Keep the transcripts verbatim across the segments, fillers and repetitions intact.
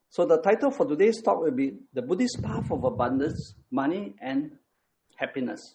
So the title for today's talk will be The Buddhist Path of Abundance, Money and Happiness.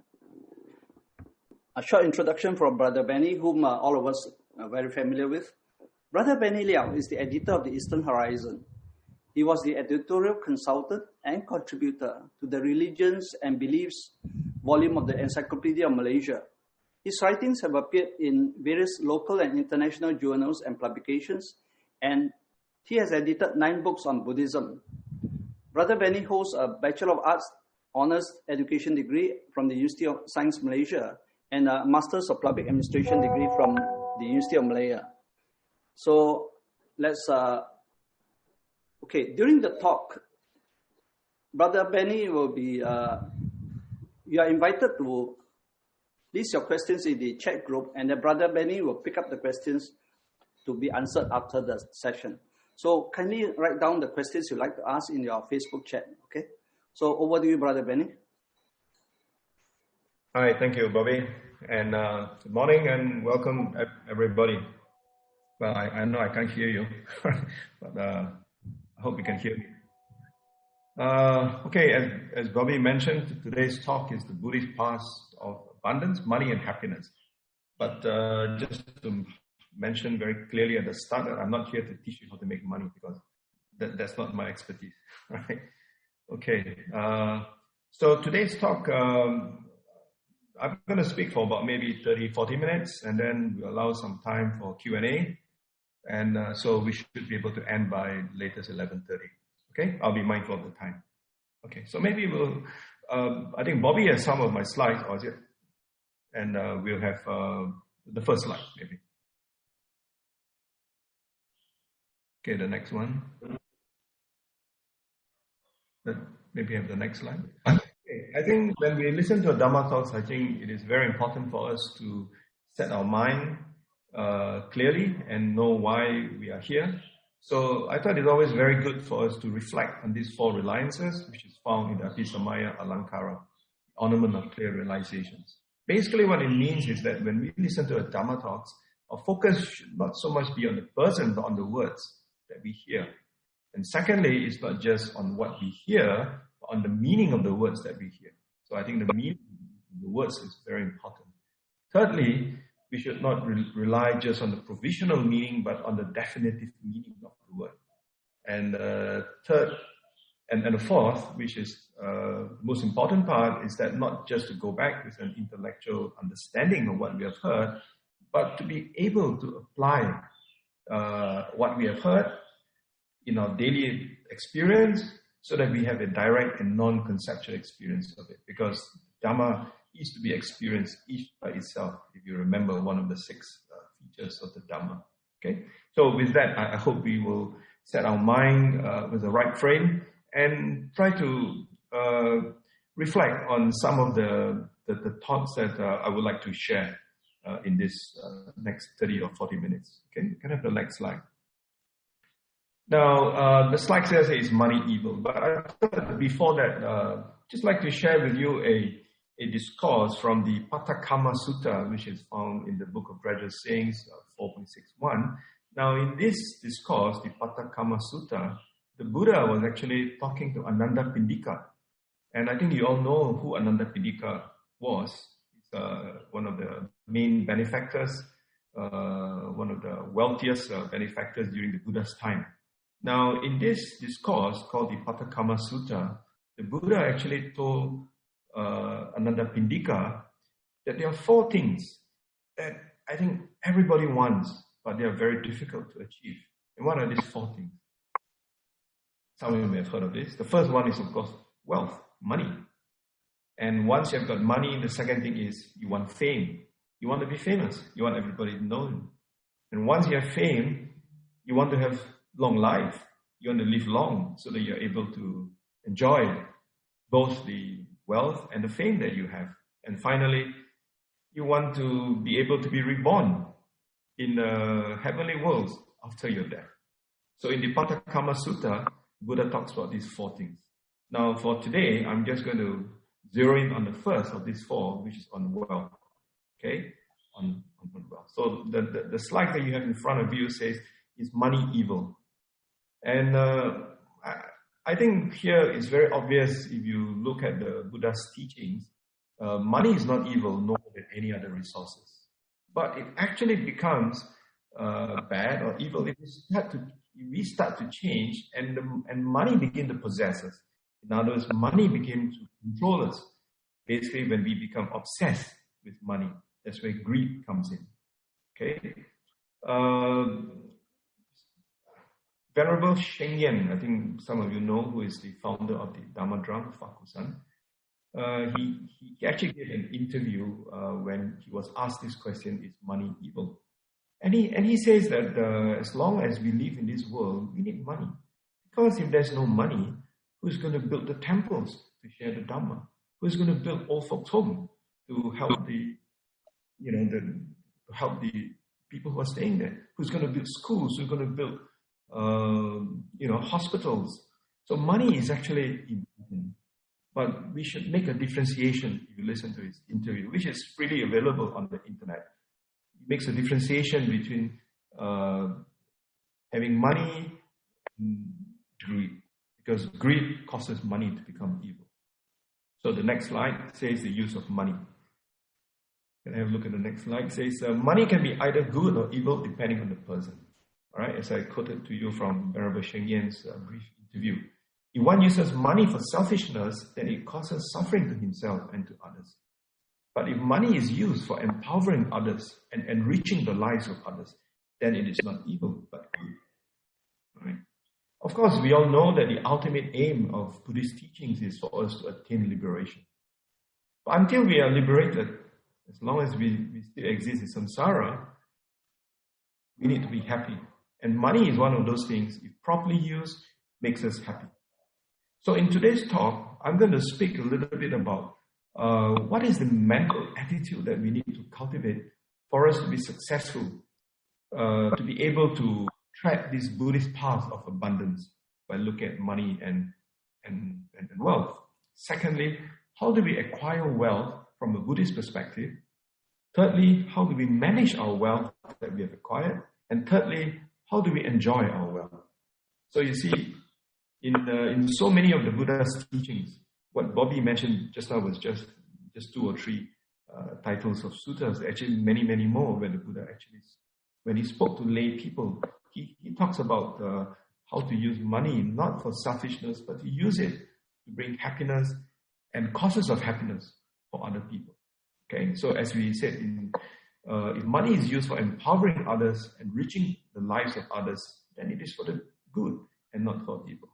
A short introduction from Brother Benny, whom uh, all of us are very familiar with. Brother Benny Liao is the editor of the Eastern Horizon. He was the editorial consultant and contributor to the Religions and Beliefs volume of the Encyclopedia of Malaysia. His writings have appeared in various local and international journals and publications, and he has edited nine books on Buddhism. Brother Benny holds a Bachelor of Arts Honours Education degree from the University of Science Malaysia and a Masters of Public Administration degree from the University of Malaya. So let's, uh, okay, during the talk, Brother Benny will be, uh, you are invited to list your questions in the chat group, and then Brother Benny will pick up the questions to be answered after the session. So kindly write down the questions you'd like to ask in your Facebook chat, okay? So over to you, Brother Benny. Hi, thank you, Bobby. And uh, good morning and welcome, everybody. Well, I, I know I can't hear you, but uh, I hope you can hear me. Uh, okay, as, as Bobby mentioned, today's talk is the Buddhist path of abundance, money and happiness. But uh, just to mention very clearly at the start that I'm not here to teach you how to make money, because that, that's not my expertise, right? Okay, uh, so today's talk, um, I'm going to speak for about maybe thirty, forty minutes, and then we'll allow some time for Q and A. And uh, so we should be able to end by latest eleven thirty. Okay, I'll be mindful of the time. Okay, so maybe we'll, um, I think Bobby has some of my slides, or is it? And uh, we'll have uh, the first slide, maybe. Okay, the next one. Maybe have the next slide. Okay, I think when we listen to a Dhamma talks, I think it is very important for us to set our mind uh, clearly and know why we are here. So I thought it's always very good for us to reflect on these four reliances, which is found in the Abhisamaya Alankara, ornament of clear realizations. Basically what it means is that when we listen to a Dhamma talks, our focus should not so much be on the person, but on the words that we hear. And secondly, it's not just on what we hear, but on the meaning of the words that we hear. So I think the meaning of the words is very important. Thirdly, we should not re- rely just on the provisional meaning, but on the definitive meaning of the word. And uh, third, and, and the fourth, which is uh, the most important part, is that not just to go back with an intellectual understanding of what we have heard, but to be able to apply uh, what we have heard in our daily experience so that we have a direct and non-conceptual experience of it. Because Dhamma is to be experienced each by itself, if you remember one of the six uh, features of the Dhamma. Okay, so with that, I, I hope we will set our mind uh, with the right frame and try to uh, reflect on some of the, the, the thoughts that uh, I would like to share uh, in this uh, next thirty or forty minutes. Okay, you can have the next slide. Now, uh, the slide says it's money evil, but I thought before that, uh, just like to share with you a a discourse from the Pathakama Sutta, which is found in the Book of Gradual Sayings, uh, four point six one. Now, in this discourse, the Pathakama Sutta, the Buddha was actually talking to Ananda Pindika. And I think you all know who Ananda Pindika was. He's uh, one of the main benefactors, uh, one of the wealthiest uh, benefactors during the Buddha's time. Now, in this discourse called the Pathakama Sutta, the Buddha actually told Uh, Ananda Pindika that there are four things that I think everybody wants, but they are very difficult to achieve. And what are these four things? Some of you may have heard of this. The first one is, of course, wealth, money. And once you've got money, the second thing is you want fame. You want to be famous. You want everybody to know you. And once you have fame, you want to have long life. You want to live long so that you're able to enjoy both the wealth and the fame that you have. And finally, you want to be able to be reborn in uh, heavenly worlds after your death. So in the Pathakama Sutta, Buddha talks about these four things. Now for today, I'm just going to zero in on the first of these four, which is on wealth. Okay? On, on wealth. So the, the, the slide that you have in front of you says, is money evil? And uh, I, I think here it's very obvious if you look at the Buddha's teachings, uh, money is not evil, no more than any other resources. But it actually becomes uh, bad or evil if we start to, if we start to change and, the, and money begin to possess us. In other words, money begins to control us. Basically, when we become obsessed with money, that's where greed comes in. Okay? Uh, Venerable Sheng Yen, I think some of you know, who is the founder of the Dharma Drum, Fakusan. Uh, he, he actually gave an interview uh, when he was asked this question, is money evil? And he, and he says that uh, as long as we live in this world, we need money. Because if there's no money, who's going to build the temples to share the Dhamma? Who's going to build old folks' home to help the, you know, the, to help the people who are staying there? Who's going to build schools? Who's going to build, uh, you know, hospitals? So money is actually important. But we should make a differentiation if you listen to his interview, which is freely available on the internet. He makes a differentiation between uh, having money and greed, because greed causes money to become evil. So the next slide says the use of money. Can I have a look at the next slide? It says uh, money can be either good or evil depending on the person. All right, as I quoted to you from Venerable Sheng Yen's uh, brief interview. If one uses money for selfishness, then it causes suffering to himself and to others. But if money is used for empowering others and enriching the lives of others, then it is not evil, but good. Right? Of course, we all know that the ultimate aim of Buddhist teachings is for us to attain liberation. But until we are liberated, as long as we, we still exist in samsara, we need to be happy. And money is one of those things, if properly used, makes us happy. So in today's talk, I'm going to speak a little bit about uh, what is the mental attitude that we need to cultivate for us to be successful, uh, to be able to tread this Buddhist path of abundance by looking at money and, and, and wealth. Secondly, how do we acquire wealth from a Buddhist perspective? Thirdly, how do we manage our wealth that we have acquired? And thirdly, how do we enjoy our wealth? So you see, In, uh, in so many of the Buddha's teachings, what Bobby mentioned just now was just, just two or three uh, titles of suttas. Actually, many, many more where the Buddha actually, when he spoke to lay people, he, he talks about uh, how to use money, not for selfishness, but to use it to bring happiness and causes of happiness for other people. Okay, so as we said, in, uh, if money is used for empowering others, enriching the lives of others, then it is for the good and not for evil.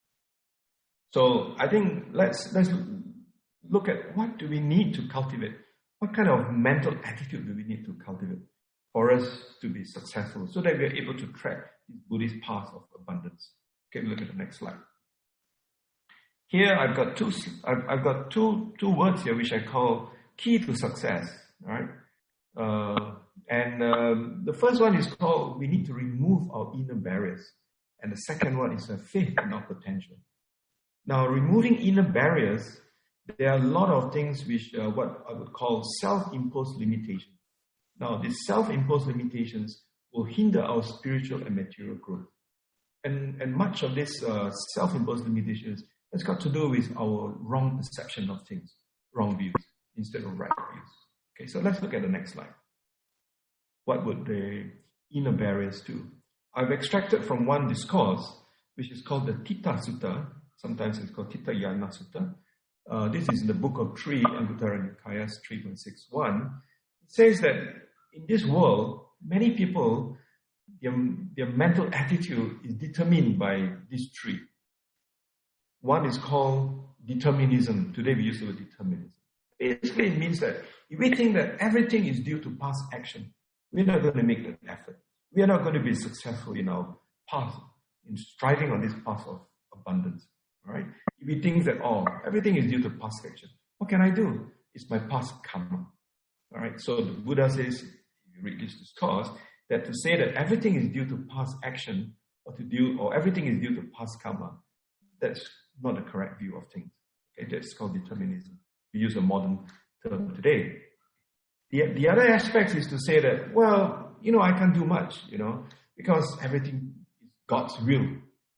So I think let's let's look at what do we need to cultivate. What kind of mental attitude do we need to cultivate for us to be successful, so that we are able to tread this Buddhist path of abundance? Okay, look at the next slide. Here I've got two I've, I've got two two words here which I call key to success. Right, uh, and um, the first one is called we need to remove our inner barriers, and the second one is a faith in our potential. Now, removing inner barriers, there are a lot of things which uh, what I would call self-imposed limitations. Now, these self-imposed limitations will hinder our spiritual and material growth. And, and much of this uh, self-imposed limitations has got to do with our wrong perception of things, wrong views, instead of right views. Okay, so let's look at the next slide. What would the inner barriers do? I've extracted from one discourse, which is called the Tita Sutta. Sometimes it's called Titayana Sutta. Uh, this is in the Book of Three, Anguttara Nikaya three point six one. It says that in this world, many people, their, their mental attitude is determined by these three. One is called determinism. Today we use the word determinism. Basically, it means that if we think that everything is due to past action, we're not going to make that effort. We are not going to be successful in our path, in striving on this path of abundance. Right? If we think that, oh, everything is due to past action, what can I do? It's my past karma. All right? So the Buddha says, if you read this discourse, that to say that everything is due to past action or to do, or everything is due to past karma, that's not the correct view of things. Okay? That's called determinism. We use a modern term today. The, the other aspect is to say that, well, you know, I can't do much, you know, because everything is God's will.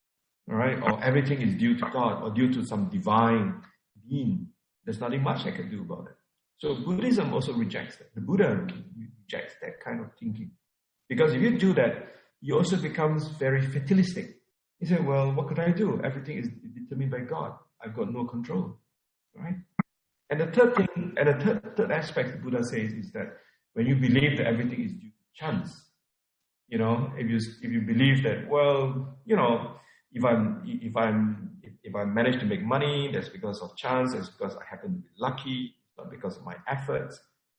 all right, or everything is due to God or due to some divine being. There's nothing much I can do about it. So Buddhism also rejects that. The Buddha rejects that kind of thinking. Because if you do that, you also becomes very fatalistic. You say, well, what could I do? Everything is determined by God. I've got no control, right? And the third thing, and the third, third aspect the Buddha says is that when you believe that everything is due to chance, you know, if you if you believe that, well, you know, if I'm if I'm if, if I manage to make money, that's because of chance. That's because I happen to be lucky. It's not because of my efforts.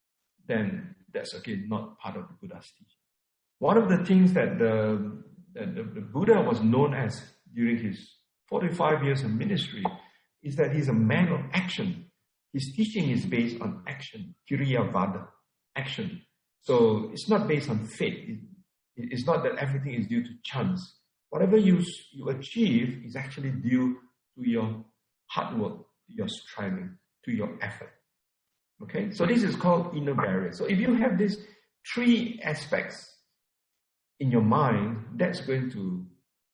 Then that's again not part of the Buddha's teaching. One of the things that the that the, the Buddha was known as during his forty-five years of ministry is that he's a man of action. His teaching is based on action, Kiriyavada, action. So it's not based on fate. It, it's not that everything is due to chance. Whatever you, you achieve is actually due to your hard work, to your striving, to your effort. Okay? So this is called inner barrier. So if you have these three aspects in your mind, that's going to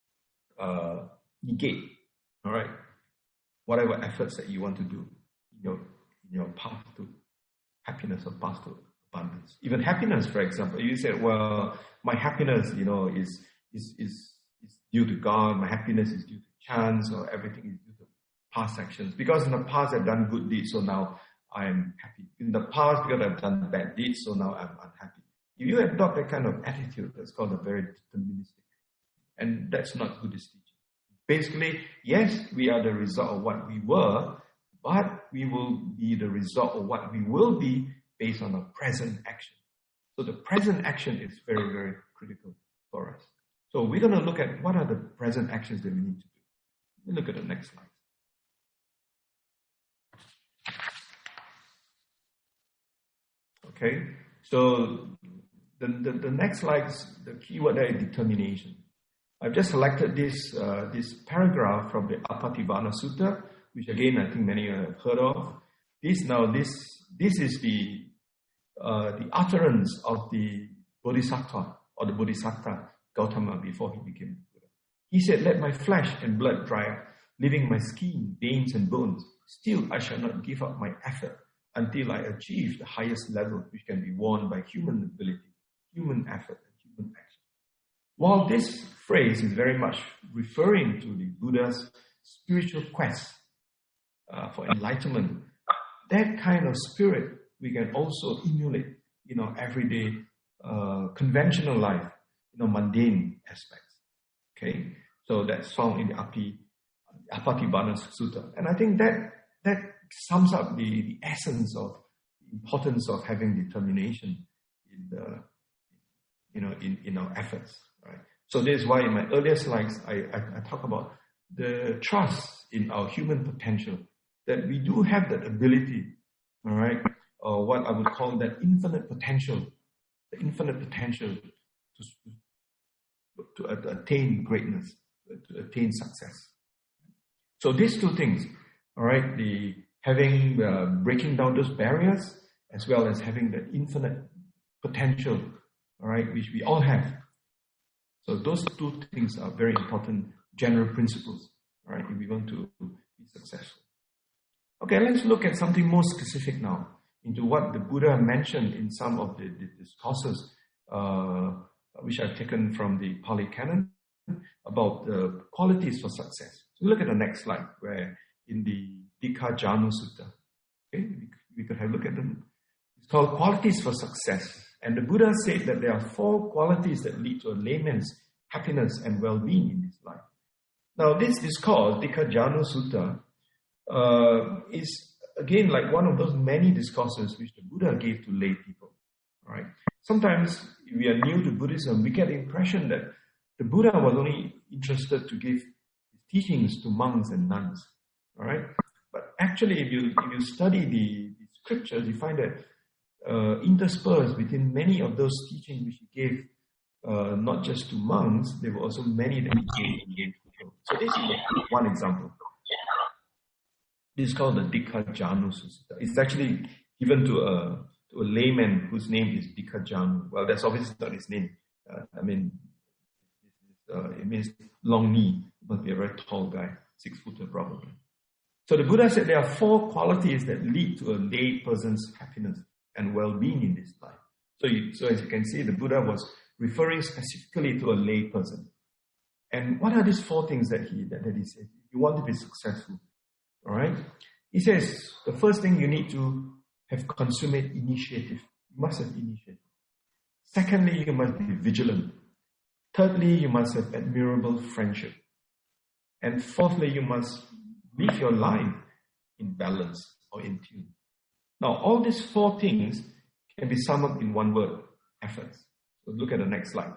uh, negate, all right, whatever efforts that you want to do in your, in your path to happiness or path to abundance. Even happiness, for example, you say, well, my happiness, you know, is, is, is, is due to God, my happiness is due to chance, or everything is due to past actions. Because in the past I've done good deeds, so now I'm happy. In the past, because I've done bad deeds, so now I'm unhappy. If you adopt that kind of attitude, that's called a very deterministic. And that's not Buddhist teaching. Basically, yes, we are the result of what we were, but we will be the result of what we will be based on our present action. So the present action is very, very critical for us. So we're going to look at what are the present actions that we need to do. Let me look at the next slide. Okay, so the, the, the next slide, the keyword there is determination. I've just selected this uh, this paragraph from the Apattivana Sutta, which again I think many have heard of. This now this this is the uh, the utterance of the Bodhisattva or the Bodhisattva Gautama before he became Buddha. He said, "Let my flesh and blood dry up, leaving my skin, veins and bones. Still, I shall not give up my effort until I achieve the highest level which can be won by human ability, human effort, and human action." While this phrase is very much referring to the Buddha's spiritual quest uh, for enlightenment, that kind of spirit we can also emulate in our everyday uh, conventional life, you know, mundane aspects. Okay, so that's found in the Api, Apattivana Sutta, and I think that that sums up the, the essence of the importance of having determination in the, you know, in, in our efforts, right? So this is why in my earlier slides, I, I, I talk about the trust in our human potential, that we do have that ability, all right, or what I would call that infinite potential, the infinite potential to, to, to attain greatness, to attain success. So these two things, all right, the having, uh, breaking down those barriers, as well as having the infinite potential, all right, which we all have. So those two things are very important general principles, all right, if we want to be successful. Okay, let's look at something more specific now, into what the Buddha mentioned in some of the, the discourses, uh, which I've taken from the Pali Canon, about the qualities for success. So look at the next slide, where in the Dikajanu Sutta, okay, we could have a look at them. It's called Qualities for Success. And the Buddha said that there are four qualities that lead to a layman's happiness and well-being in this life. Now, this discourse, Dikajanu Sutta, uh, is again like one of those many discourses which the Buddha gave to lay people. Right? Sometimes, if we are new to Buddhism, we get the impression that the Buddha was only interested to give teachings to monks and nuns. All right, but actually, if you if you study the, the scriptures, you find that uh, interspersed between many of those teachings which he gave, uh, not just to monks, there were also many that he gave to people. So this is one example. This is called the Dikajanu Sutta. It's actually given to a to a layman whose name is Dikajanu. Well, that's obviously not his name. Uh, I mean, uh, it means long knee. He must be a very tall guy, six-footer probably. So the Buddha said there are four qualities that lead to a lay person's happiness and well-being in this life. So, you, so as you can see, the Buddha was referring specifically to a lay person. And what are these four things that he that, that he said? You want to be successful, all right? He says the first thing, you need to have consummate initiative. You must have initiative. Secondly, you must be vigilant. Thirdly, you must have admirable friendship. And fourthly, you must live your life in balance or in tune. Now, all these four things can be summed up in one word: efforts. So look at the next slide.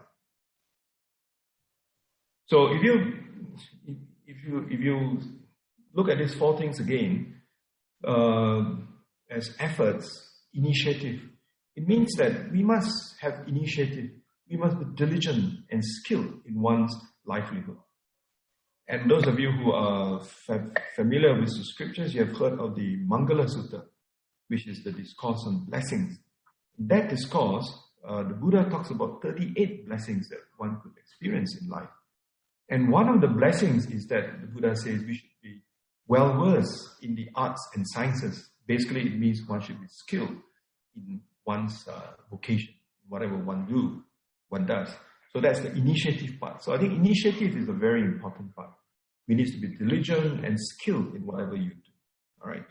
So if you if you if you look at these four things again uh, as efforts, initiative, it means that we must have initiative. We must be diligent and skilled in one's livelihood. And those of you who are fa- familiar with the scriptures, you have heard of the Mangala Sutta, which is the discourse on blessings. In that discourse, uh, the Buddha talks about thirty-eight blessings that one could experience in life. And one of the blessings is that the Buddha says we should be well-versed in the arts and sciences. Basically, it means one should be skilled in one's uh, vocation, whatever one do, one does. So that's the initiative part. So I think initiative is a very important part. We need to be diligent and skilled in whatever you do. All right.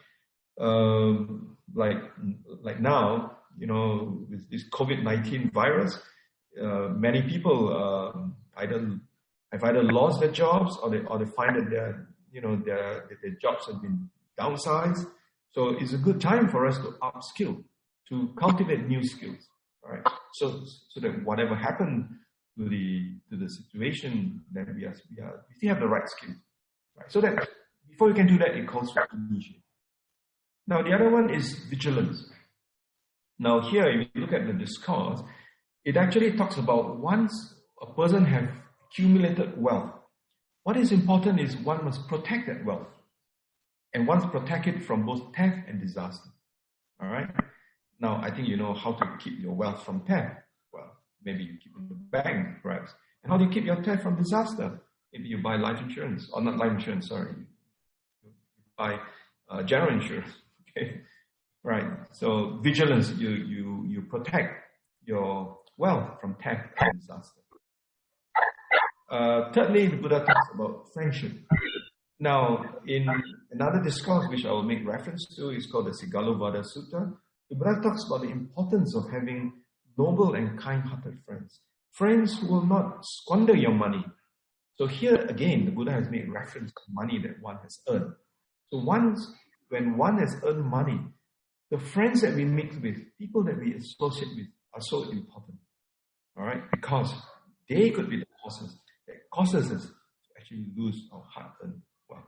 Um, like like now, you know, with this COVID nineteen virus, uh, many people uh, either have either lost their jobs or they or they find that their you know their their jobs have been downsized. So it's a good time for us to upskill, to cultivate new skills. All right. So so that whatever happened to the to the situation, that we are we are we still have the right skills. Right. So that before you can do that, it calls for initiative. Now the other one is vigilance. Now here, if you look at the discourse, it actually talks about once a person has accumulated wealth, what is important is one must protect that wealth. And one must protect it from both theft and disaster. All right? Now, I think you know how to keep your wealth from theft. Well, maybe you keep it in the bank, perhaps. And how do you keep your theft from disaster? Maybe you buy life insurance, or not life insurance, sorry. You buy uh, general insurance. Okay? Right. So vigilance, you, you, you protect your wealth from theft and disaster. Uh, thirdly, the Buddha talks about friendship. Now, in another discourse which I will make reference to, is called the Sigalovada Sutta. The Buddha talks about the importance of having noble and kind-hearted friends. Friends who will not squander your money. So here again, the Buddha has made reference to money that one has earned. So once, when one has earned money, the friends that we mix with, people that we associate with, are so important. All right? Because they could be the causes that causes us to actually lose our hard-earned wealth.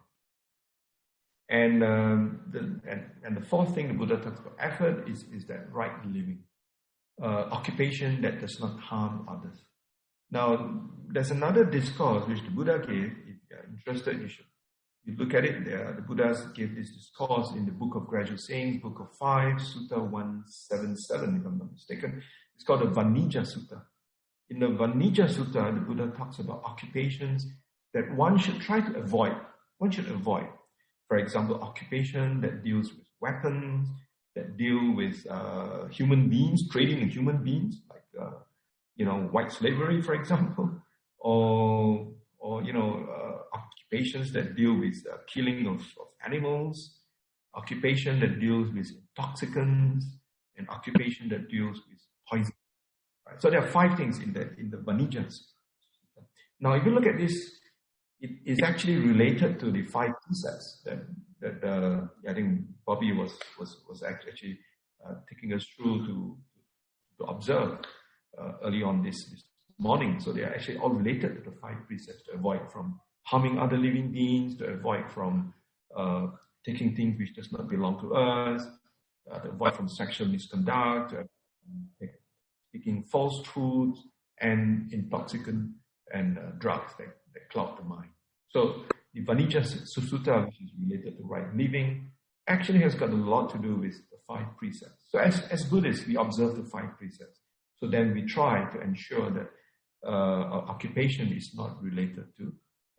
And, um, the, and and the fourth thing the Buddha talks about effort is, is that right living. Uh, occupation that does not harm others. Now, there's another discourse which the Buddha gave. If you're interested, you should you look at it. There, the Buddha gave this discourse in the Book of Gradual Sayings, Book of Five, Sutta one seventy-seven, if I'm not mistaken. It's called the Vanija Sutta. In the Vanija Sutta, the Buddha talks about occupations that one should try to avoid. One should avoid. For example, occupation that deals with weapons, that deal with uh, human beings, trading in human beings, like, uh, you know, white slavery, for example, or, or you know, uh, occupations that deal with uh, killing of, of animals, occupation that deals with intoxicants, and occupation that deals with poison. Right? So there are five things in the, in the Vanija. Now, if you look at this, it is actually related to the five precepts that that uh, I think Bobby was was was actually uh, taking us through to to observe uh, early on this, this morning. So they are actually all related to the five precepts: to avoid from harming other living beings, to avoid from uh, taking things which does not belong to us, uh, to avoid from sexual misconduct, to avoid speaking false truths, and intoxicant and uh, drugs that, that cloud the mind. So the Vanija Sutta, which is related to right living, actually has got a lot to do with the five precepts. So as, as Buddhists, we observe the five precepts. So then we try to ensure that uh, our occupation is not related to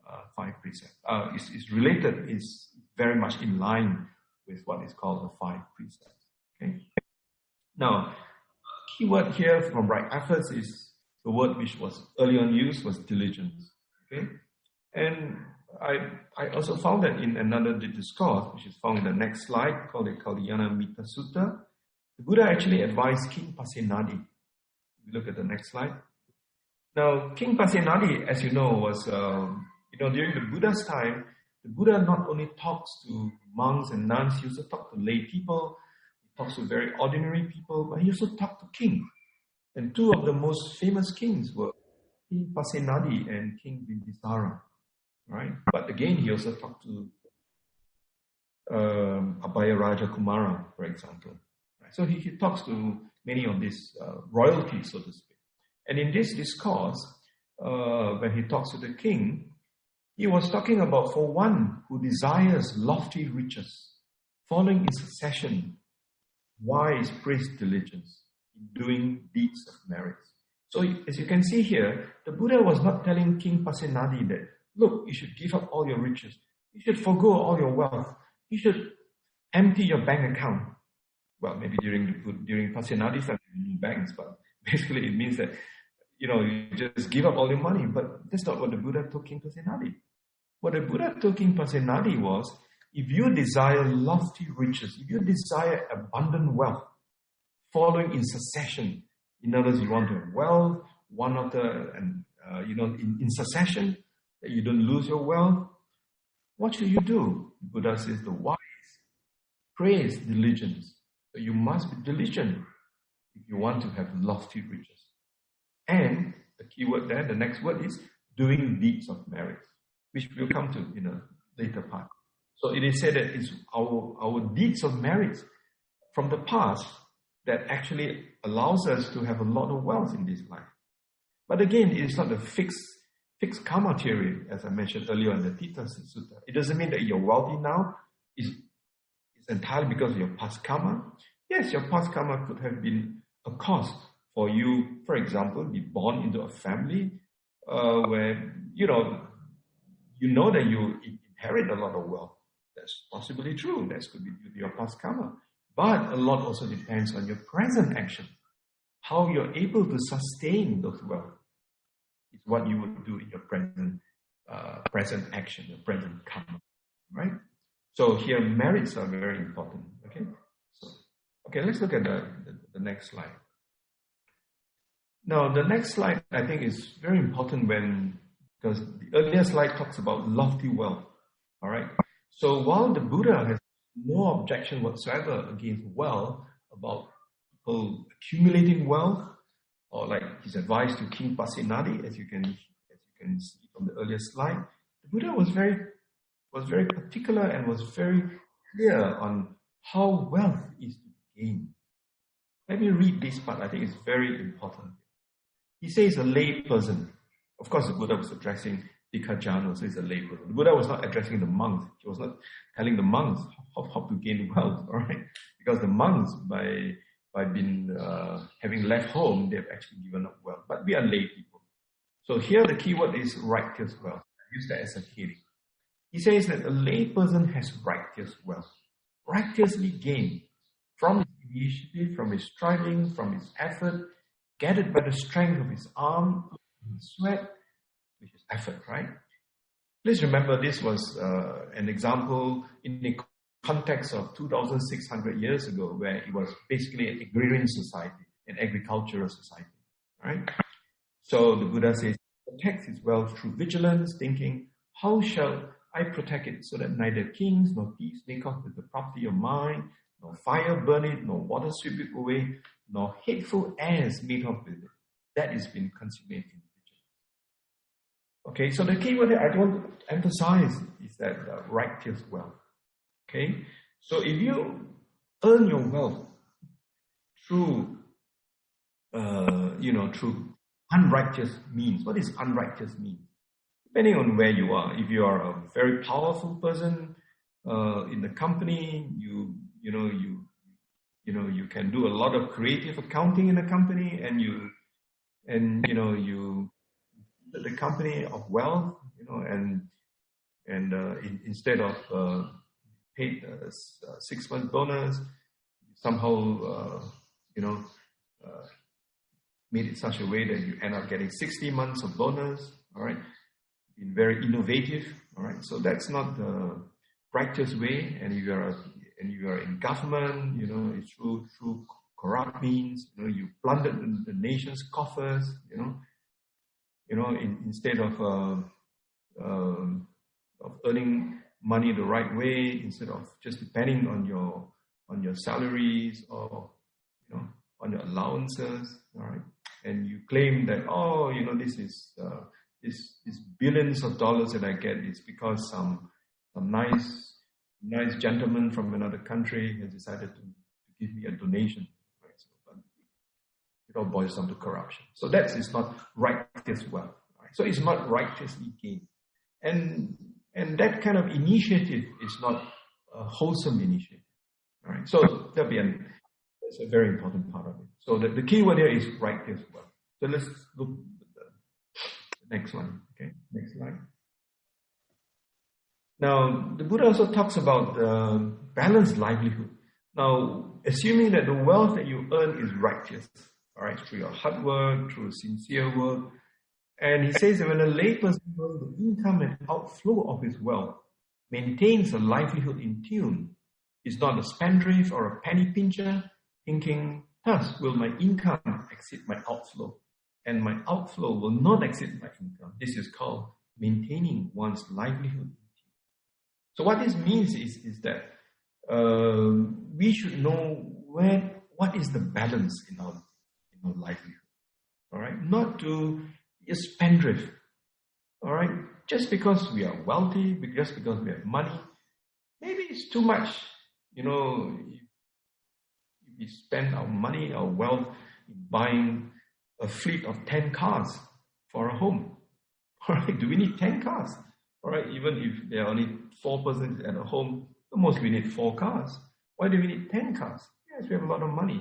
uh, five precepts. Uh, is, is related, is very much in line with what is called the five precepts. Okay. Now, key word here from right efforts is the word which was early on used was diligence. Okay, and I I also found that in another discourse, which is found in the next slide, called the Kalyana Mita Sutta, the Buddha actually advised King Pasenadi. You look at the next slide. Now, King Pasenadi, as you know, was uh, you know during the Buddha's time, the Buddha not only talks to monks and nuns, he also talks to lay people. Talks to very ordinary people, but he also talked to kings. And two of the most famous kings were King Pasenadi and King Bimbisara. Right? But again, he also talked to um, Abhaya Raja Kumara, for example. Right? So he, he talks to many of these uh, royalties, so to speak. And in this discourse, uh, when he talks to the king, he was talking about for one who desires lofty riches, following in succession, wise praise diligence in doing deeds of merit. So as you can see here, the Buddha was not telling King Pasenadi that, look, you should give up all your riches. You should forgo all your wealth. You should empty your bank account. Well, maybe during the, during Pasenadi's time, banks, but basically it means that, you know, you just give up all your money. But that's not what the Buddha told King Pasenadi. What the Buddha told King Pasenadi was, if you desire lofty riches, if you desire abundant wealth, following in succession, in other words, you want to have wealth, one after, and uh, you know, in, in succession, that you don't lose your wealth, what should you do? Buddha says the wise praise diligence. So you must be diligent if you want to have lofty riches. And the key word there, the next word is doing deeds of merit, which we'll come to in a later part. So it is said that it's our, our deeds of merit from the past that actually allows us to have a lot of wealth in this life. But again, it is not a fixed, fixed karma theory, as I mentioned earlier in the Tita Sutta. It doesn't mean that you're wealthy now. It's, it's entirely because of your past karma. Yes, your past karma could have been a cause for you, for example, be born into a family uh, where, you know, you know that you inherit a lot of wealth. That's possibly true. That could be due to your past karma. But a lot also depends on your present action. How you're able to sustain those wealth is what you would do in your present uh, present action, your present karma. Right? So here merits are very important. Okay? So okay, let's look at the, the, the next slide. Now the next slide I think is very important when because the earlier slide talks about lofty wealth. Alright? So while the Buddha has no objection whatsoever against wealth, about people accumulating wealth, or like his advice to King Pasenadi, as you can as you can see from the earlier slide, the Buddha was very was very particular and was very clear on how wealth is to be gained. Let me read this part. I think it's very important. He says a lay person. Of course, the Buddha was addressing Dikajano, so he's a lay person. The Buddha was not addressing the monks. He was not telling the monks how, how to gain wealth, all right? Because the monks, by by being uh, having left home, they've actually given up wealth. But we are lay people. So here the key word is righteous wealth. I use that as a heading. He says that a lay person has righteous wealth, righteously gained from his initiative, from his striving, from his effort, gathered by the strength of his arm, his sweat, which is effort, right? Please remember this was uh, an example in the context of two thousand six hundred years ago, where it was basically an agrarian society, an agricultural society, right? So the Buddha says, protect his wealth through vigilance, thinking, how shall I protect it so that neither kings nor thieves make off with the property of mine, nor fire burn it, nor water sweep it away, nor hateful airs make off with it. That is been consummated in vigilance. Okay, so the key word that I want to emphasize is that uh, righteous wealth. Okay, so if you earn your wealth through, uh, you know, through unrighteous means. What is unrighteous means? Depending on where you are. If you are a very powerful person uh, in the company, you you know you you know you can do a lot of creative accounting in the company, and you and you know you the company of wealth, you know, and And uh, in, instead of uh, paid uh, six month bonus, somehow uh, you know uh, made it such a way that you end up getting sixty months of bonus. All right, been very innovative. All right, so that's not the righteous way. And if you are and you are in government, you know, it's through through corrupt means. You know, you plundered the, the nation's coffers. You know, you know, in, instead of uh, um, of earning money the right way, instead of just depending on your on your salaries or you know on your allowances, all right, and you claim that oh you know this is uh, this this billions of dollars that I get is because some some nice nice gentleman from another country has decided to, to give me a donation, right? So but it all boils down to corruption. So that is not righteous wealth, right? So it's not righteously gained, and And that kind of initiative is not a wholesome initiative. All right. So that'll be an, that's a very important part of it. So the, the key word here is righteous wealth. So let's look at the, the next one. Okay, next slide. Now, the Buddha also talks about uh, balanced livelihood. Now, assuming that the wealth that you earn is righteous, all right, through your hard work, through sincere work, and he says that when a layperson knows the income and outflow of his wealth, maintains a livelihood in tune, is not a spendthrift or a penny pincher, thinking, thus will my income exceed my outflow, and my outflow will not exceed my income. This is called maintaining one's livelihood in tune. So what this means is, is that uh, we should know where what is the balance in our, in our livelihood. All right, not to is spendthrift. All right, just because we are wealthy, just because we have money, maybe it's too much. You know, if we spend our money, our wealth, in buying a fleet of ten cars for a home. All right, do we need ten cars? All right, even if there are only four persons at a home, the most we need four cars. Why do we need ten cars? Yes, we have a lot of money.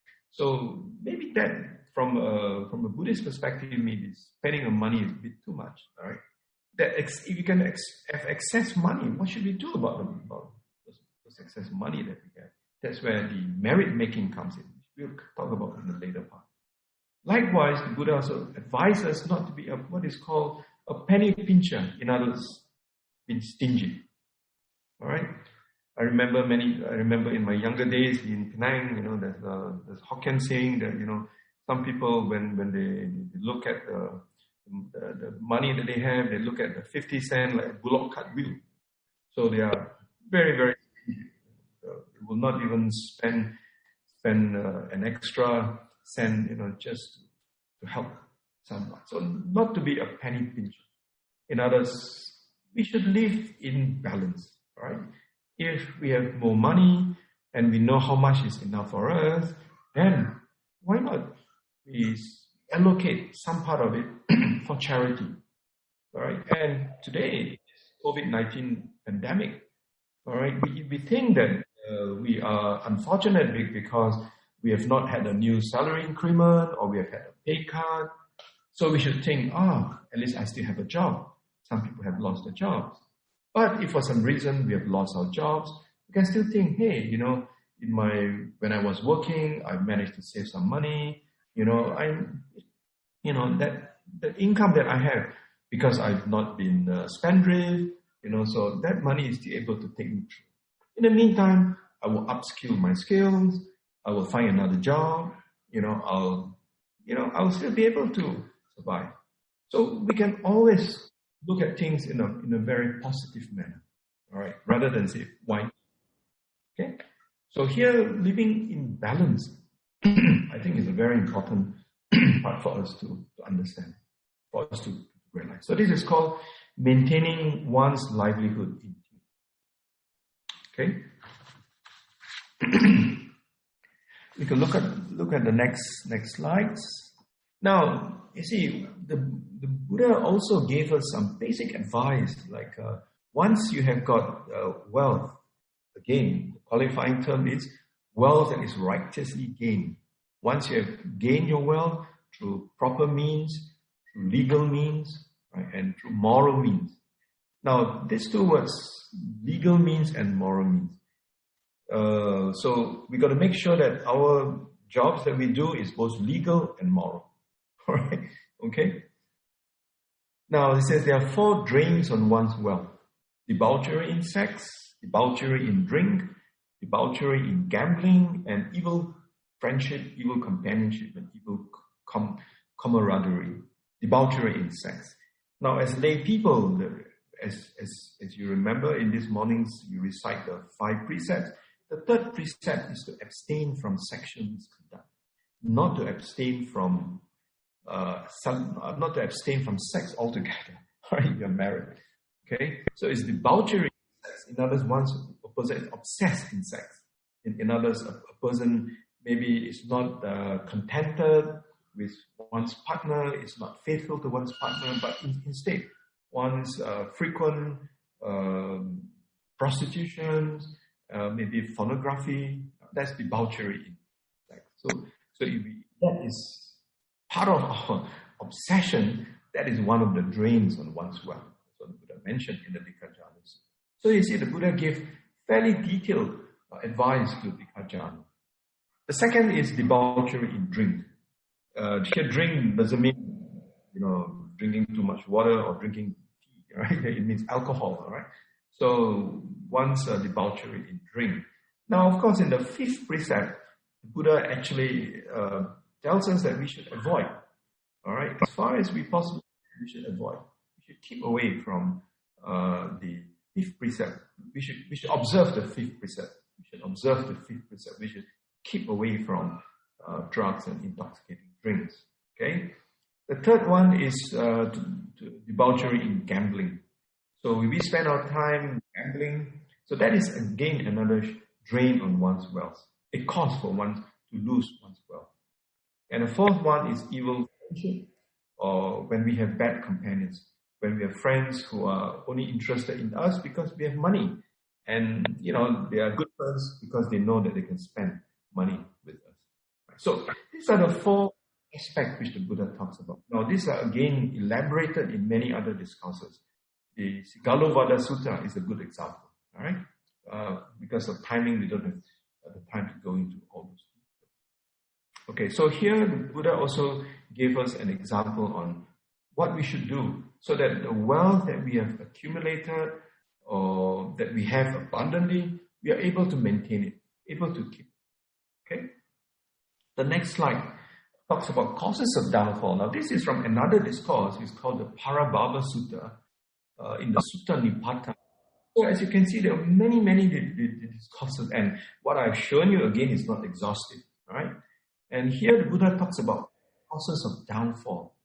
So maybe that, from a, from a Buddhist perspective, maybe spending on money is a bit too much. All right, that ex, if you can ex, have excess money, what should we do about them? About those, those excess money that we get? That's where the merit making comes in. We'll talk about in the later part. Likewise, the Buddha also advises us not to be a, what is called a penny pincher. In other words, being stingy. All right. I remember many. I remember in my younger days in Penang, you know, there's a there's Hokkien saying that you know some people when when they, they look at the, the the money that they have, they look at the fifty cent like a bullock cart wheel. So they are very very. Uh, they will not even spend spend uh, an extra cent, you know, just to help someone. So not to be a penny pincher. In others, we should live in balance, right? If we have more money and we know how much is enough for us, then why not we allocate some part of it for charity, all right? And today, COVID nineteen pandemic, all right, we, we think that uh, we are unfortunate because we have not had a new salary increment or we have had a pay cut. So we should think, ah, oh, at least I still have a job. Some people have lost their jobs. But if for some reason we have lost our jobs, we can still think, hey, you know, in my when I was working, I managed to save some money. You know, I, you know, that the income that I have because I've not been uh, spendthrift, you know, so that money is still able to take me through. In the meantime, I will upskill my skills. I will find another job. You know, I'll, you know, I'll still be able to survive. So we can always look at things in a in a very positive manner, all right, rather than say why. Okay, so here living in balance, I think, is a very important part for us to, to understand, for us to, to realize. So this is called maintaining one's livelihood. Okay, we can look at look at the next next slides. Now, you see, the, the Buddha also gave us some basic advice, like uh, once you have got uh, wealth, again, the qualifying term is wealth that is righteously gained. Once you have gained your wealth through proper means, through legal means, right, and through moral means, Now, these two words, legal means and moral means. Uh, so we got to make sure that our jobs that we do is both legal and moral. All right? Okay? Now, it says there are four drains on one's wealth. Debauchery in sex, debauchery in drink, debauchery in gambling, and evil friendship, evil companionship, and evil com- camaraderie. Debauchery in sex. Now, as lay people, as, as, as you remember, in this morning's, you recite the five precepts. The third precept is to abstain from sexual misconduct, not to abstain from uh, some, uh, not to abstain from sex altogether. Right? You're married. Okay? So it's debauchery in sex. In others, one's a person is obsessed in sex. In, in others, a, a person maybe is not uh, contented with one's partner, is not faithful to one's partner, but in, instead, one's uh, frequent um, prostitution, uh, maybe pornography, that's debauchery in sex. So, so if we, that is part of our obsession, that is one of the drains on one's wealth. So the Buddha mentioned in the Dikajana. So you see, the Buddha gave fairly detailed uh, advice to Dikajana. The second is debauchery in drink. Uh, here, drink doesn't mean, you know, drinking too much water or drinking tea, right? It means alcohol, all right? So, one's uh, debauchery in drink. Now, of course, in the fifth precept, the Buddha actually uh, tells us that we should avoid, all right? As far as we possibly, we should avoid. We should keep away from uh, the fifth precept. We should, we should observe the fifth precept. We should observe the fifth precept. We should keep away from uh, drugs and intoxicating drinks. Okay. The third one is uh, to, to debauchery in gambling. So we spend our time gambling. So that is again another drain on one's wealth. A cause for one to lose one's wealth. And the fourth one is evil friendship, or when we have bad companions, when we have friends who are only interested in us because we have money, and you know they are good friends because they know that they can spend money with us. Right? So these are the four aspects which the Buddha talks about. Now these are again elaborated in many other discourses. The Sigalovada Sutta is a good example. All right, uh, because of timing, we don't have the time to go into all those. Okay, so here the Buddha also gave us an example on what we should do so that the wealth that we have accumulated or that we have abundantly, we are able to maintain it, able to keep it. Okay? The next slide talks about causes of downfall. Now this is from another discourse. It's called the Parabhava Sutta uh, in the Sutta Nipata. So as you can see, there are many, many discourses, and what I've shown you again is not exhaustive. All right? And here the Buddha talks about causes of downfall.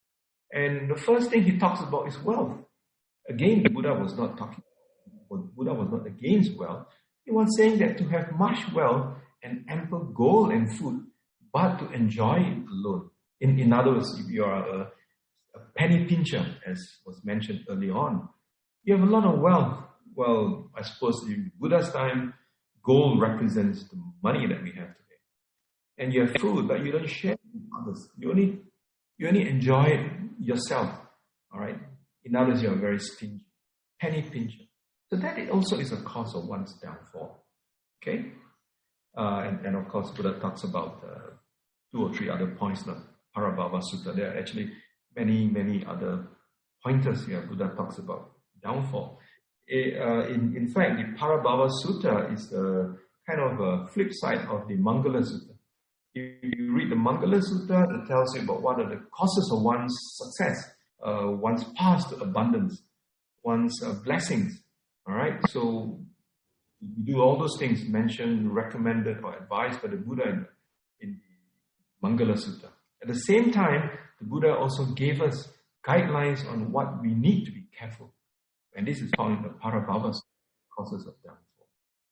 And the first thing he talks about is wealth. Again, the Buddha was not talking, the Buddha was not against wealth. He was saying that to have much wealth and ample gold and food, but to enjoy it alone. In, in other words, if you are a, a penny pincher, as was mentioned early on, you have a lot of wealth. Well, I suppose in Buddha's time, gold represents the money that we have today. And you have food, but you don't share it with others. You only, you only enjoy it yourself. All right? In others, you are very stingy. Penny pincher. So that also is a cause of one's downfall. Okay? Uh, and, and of course, Buddha talks about uh, two or three other points, like Parabhava Sutta. There are actually many, many other pointers here. Buddha talks about downfall. It, uh, in, in fact, the Parabhava Sutta is the kind of a flip side of the Mangala Sutta. If you read the Mangala Sutta, it tells you about what are the causes of one's success, uh, one's path to abundance, one's uh, blessings. All right, so you do all those things mentioned, recommended, or advised by the Buddha in, in the Mangala Sutta. At the same time, the Buddha also gave us guidelines on what we need to be careful. And this is found in the Parabhava causes of downfall.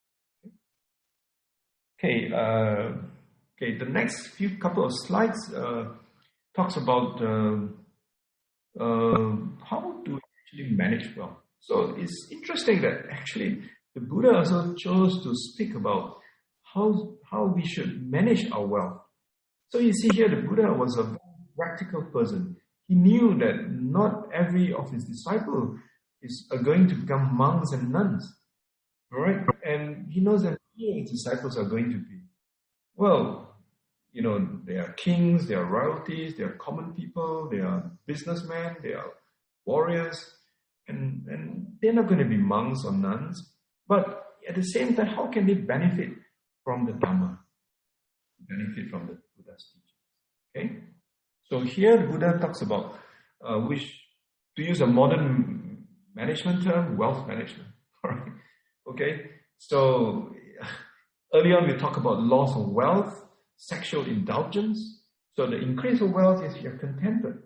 Okay, uh, okay. The next few couple of slides uh, talks about uh, uh, how to actually manage wealth. So it's interesting that actually the Buddha also chose to speak about how how we should manage our wealth. So you see here, the Buddha was a very practical person. He knew that not every of his disciples is are going to become monks and nuns. All right? And he knows that he and his disciples are going to be, well, you know, they are kings, they are royalties, they are common people, they are businessmen, they are warriors, and, and they're not going to be monks or nuns. But at the same time, how can they benefit from the Dhamma? Benefit from the Buddha's teaching. Okay? So here the Buddha talks about, uh, which, to use a modern management term, wealth management. All right? Okay? So early on we talked about loss of wealth, sexual indulgence. So the increase of wealth is you're contented.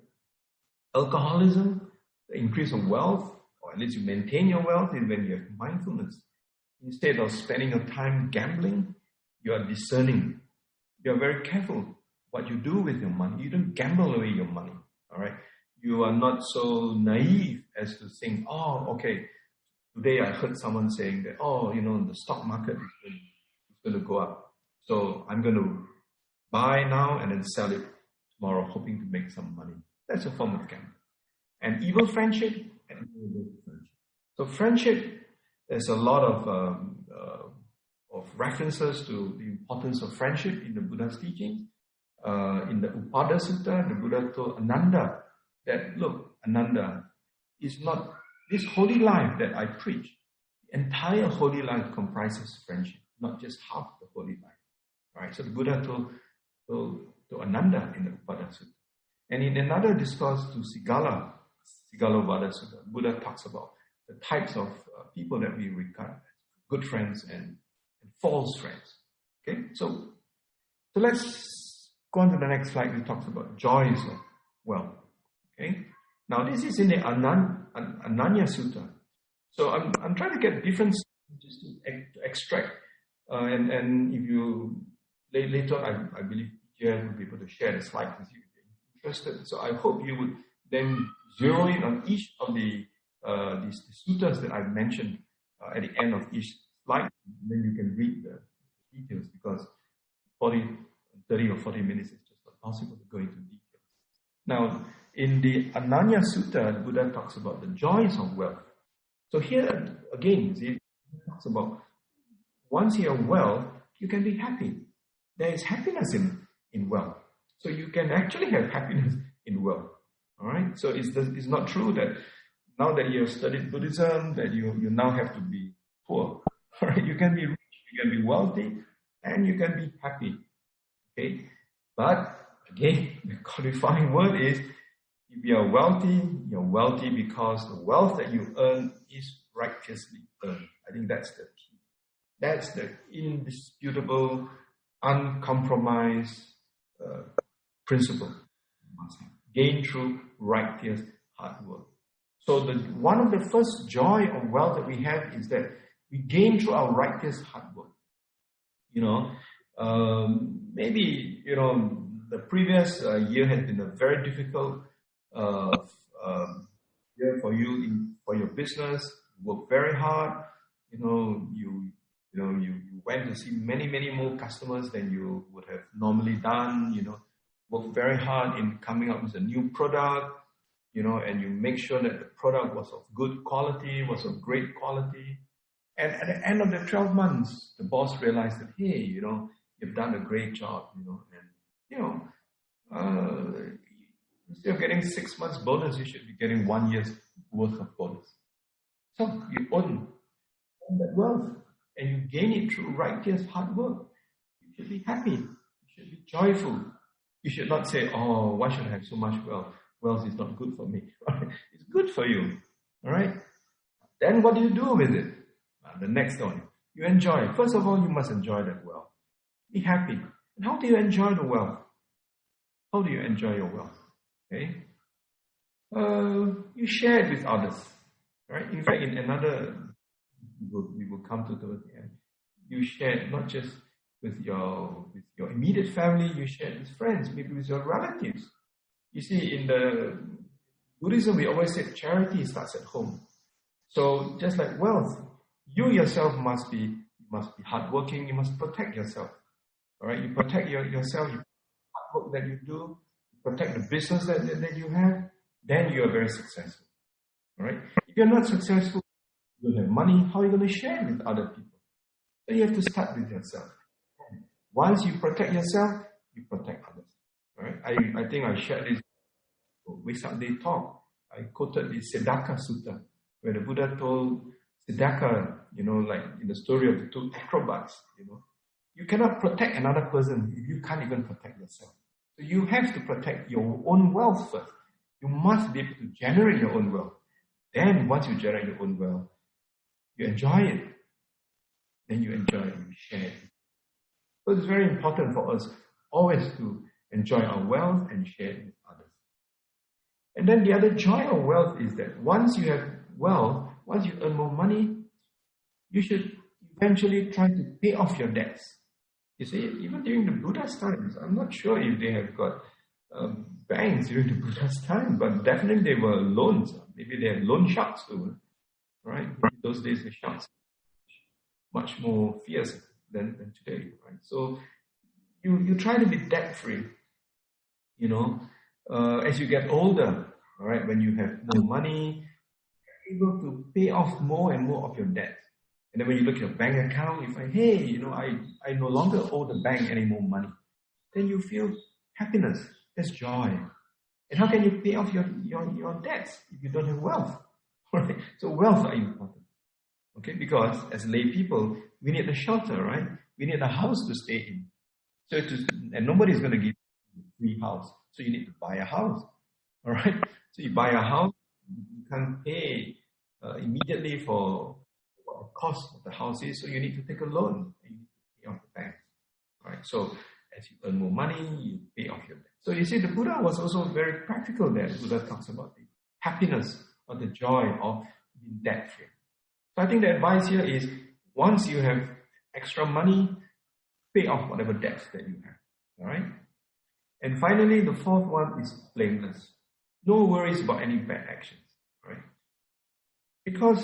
Alcoholism, the increase of wealth, or at least you maintain your wealth, is when you have mindfulness. Instead of spending your time gambling, you are discerning. You are very careful what you do with your money. You don't gamble away your money. All right. You are not so naive as to think, oh, okay, today I heard someone saying that, oh, you know, the stock market is going, is going to go up. So I'm going to buy now and then sell it tomorrow, hoping to make some money. That's a form of gambling. And evil friendship and evil friendship. So friendship, there's a lot of um, uh, of references to the importance of friendship in the Buddha's teaching. Uh, in the Upada Sutta, the Buddha told Ananda that, look, Ananda, is not this holy life that I preach. The entire holy life comprises friendship, not just half the holy life. All right. So the Buddha told, told to Ananda in the Upada Sutta. And in another discourse to Sigala, Sigala Upada Sutta, Buddha talks about the types of uh, people that we regard as good friends and, and false friends. Okay, so so let's go on to the next slide. We talked about joys of wealth. Okay, now this is in the Anan, An, Ananya Sutta. So I'm I'm trying to get different just to, to extract, uh, and and if you later, I I believe Jen will be able to share the slides with you if you're interested. So I hope you would then zero in on each of the Uh, these, these suttas that I've mentioned uh, at the end of each slide, then you can read the details, because forty, thirty or forty minutes is just not possible to go into details. Now, in the Ananya Sutta, the Buddha talks about the joys of wealth. So here, again, see, it talks about once you are well, you can be happy. There is happiness in, in wealth. So you can actually have happiness in wealth. All right? So it's, the, it's not true that now that you have studied Buddhism, that you, you now have to be poor. Right? You can be rich, you can be wealthy, and you can be happy. Okay? But again, the qualifying word is, if you are wealthy, you're wealthy because the wealth that you earn is righteously earned. I think that's the key. That's the indisputable, uncompromised uh, principle. Gain through righteous hard work. So the, one of the first joy of wealth that we have is that we gain through our righteous hard work. You know, um, maybe, you know, the previous uh, year has been a very difficult uh, um, year for you, in, for your business. You work very hard. You know, you, you know, you, you went to see many, many more customers than you would have normally done. You know, work very hard in coming up with a new product. You know, and you make sure that the product was of good quality, was of great quality. And at the end of the twelve months, the boss realized that, hey, you know, you've done a great job, you know, and, you know, uh, instead of getting six months bonus, you should be getting one year's worth of bonus. So you own that wealth, and you gain it through righteous hard work. You should be happy. You should be joyful. You should not say, oh, why should I have so much wealth? Wealth is not good for me. It's good for you. All right? Then what do you do with it? Uh, the next one. You enjoy. First of all, you must enjoy that wealth. Be happy. And how do you enjoy the wealth? How do you enjoy your wealth? Okay? Uh, you share it with others. Right? In fact, in another, we will, we will come to towards the end. You share it not just with your, with your immediate family, you share it with friends, maybe with your relatives. You see, in the Buddhism, we always say charity starts at home. So just like wealth, you yourself must be must be hardworking. You must protect yourself. All right, you protect your, yourself. You hard work that you do, protect the business that, that, that you have. Then you are very successful. All right? If you're not successful, you don't have money, how are you going to share with other people? So you have to start with yourself. Once you protect yourself, you protect others. All right? I, I think I shared this with Sunday talk. I quoted the Siddhaka Sutta, where the Buddha told Siddhaka, you know, like in the story of the two acrobats, you know, you cannot protect another person if you can't even protect yourself. So you have to protect your own wealth first. You must be able to generate your own wealth. Then once you generate your own wealth, you enjoy it. Then you enjoy it and you share it. So it's very important for us always to enjoy our wealth and share it with others. And then the other joy of wealth is that once you have wealth, once you earn more money, you should eventually try to pay off your debts. You see, even during the Buddha's times, I'm not sure if they have got um, banks during the Buddha's time, but definitely they were loans. Maybe they had loan sharks too, right? In those days, the sharks were much more fierce than, than today, right? So you, you try to be debt-free, you know, uh, as you get older, all right, when you have more money, you're able to pay off more and more of your debt. And then when you look at your bank account, you find, hey, you know, I, I no longer owe the bank any more money. Then you feel happiness. There's joy. And how can you pay off your, your, your debts if you don't have wealth? Right? So wealth are important. Okay, because as lay people, we need a shelter, right? We need a house to stay in. So to, and nobody's going to give you a free house. So you need to buy a house. All right? So you buy a house, you can't pay uh, immediately for what the cost of the house is, so you need to take a loan and you need to pay off the bank. Right? So as you earn more money, you pay off your debt. So you see, the Buddha was also very practical there. The Buddha talks about the happiness or the joy of being debt-free. So I think the advice here is, once you have extra money, pay off whatever debts that you have. All right? And finally, the fourth one is blameless. No worries about any bad actions. Right? Because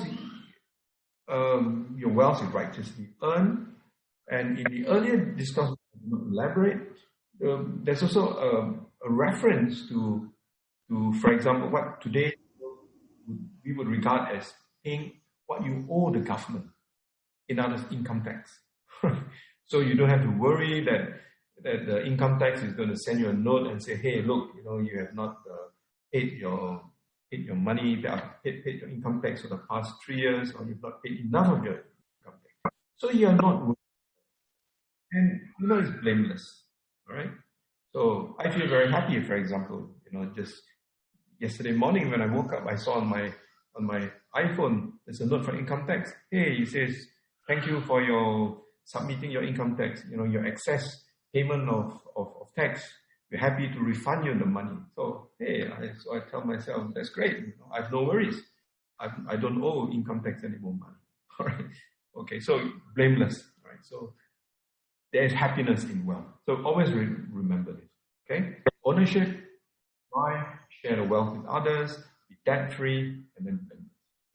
um, your wealth is righteously earned, and in the earlier discussion, I will not elaborate, um, there's also a, a reference to, to, for example, what today we would regard as paying what you owe the government, in other words, income tax. So you don't have to worry that that the income tax is going to send you a note and say, hey, look, you know, you have not uh, paid your paid your money, paid, paid your income tax for the past three years, or you've not paid enough of your income tax. So you are not worried. And, you know, it's blameless, right? So I feel very happy, for example, you know, just yesterday morning when I woke up, I saw on my on my iPhone, there's a note for income tax. Hey, it says, thank you for your submitting your income tax, you know, your excess payment of, of, of tax. We're happy to refund you the money. So, hey, I, so I tell myself, that's great. You know, I have no worries. I, I don't owe income tax anymore money. All right. Okay. So blameless. All right. So there is happiness in wealth. So always re- remember this. Okay. Ownership, joy, share the wealth with others, be debt free, and then blameless.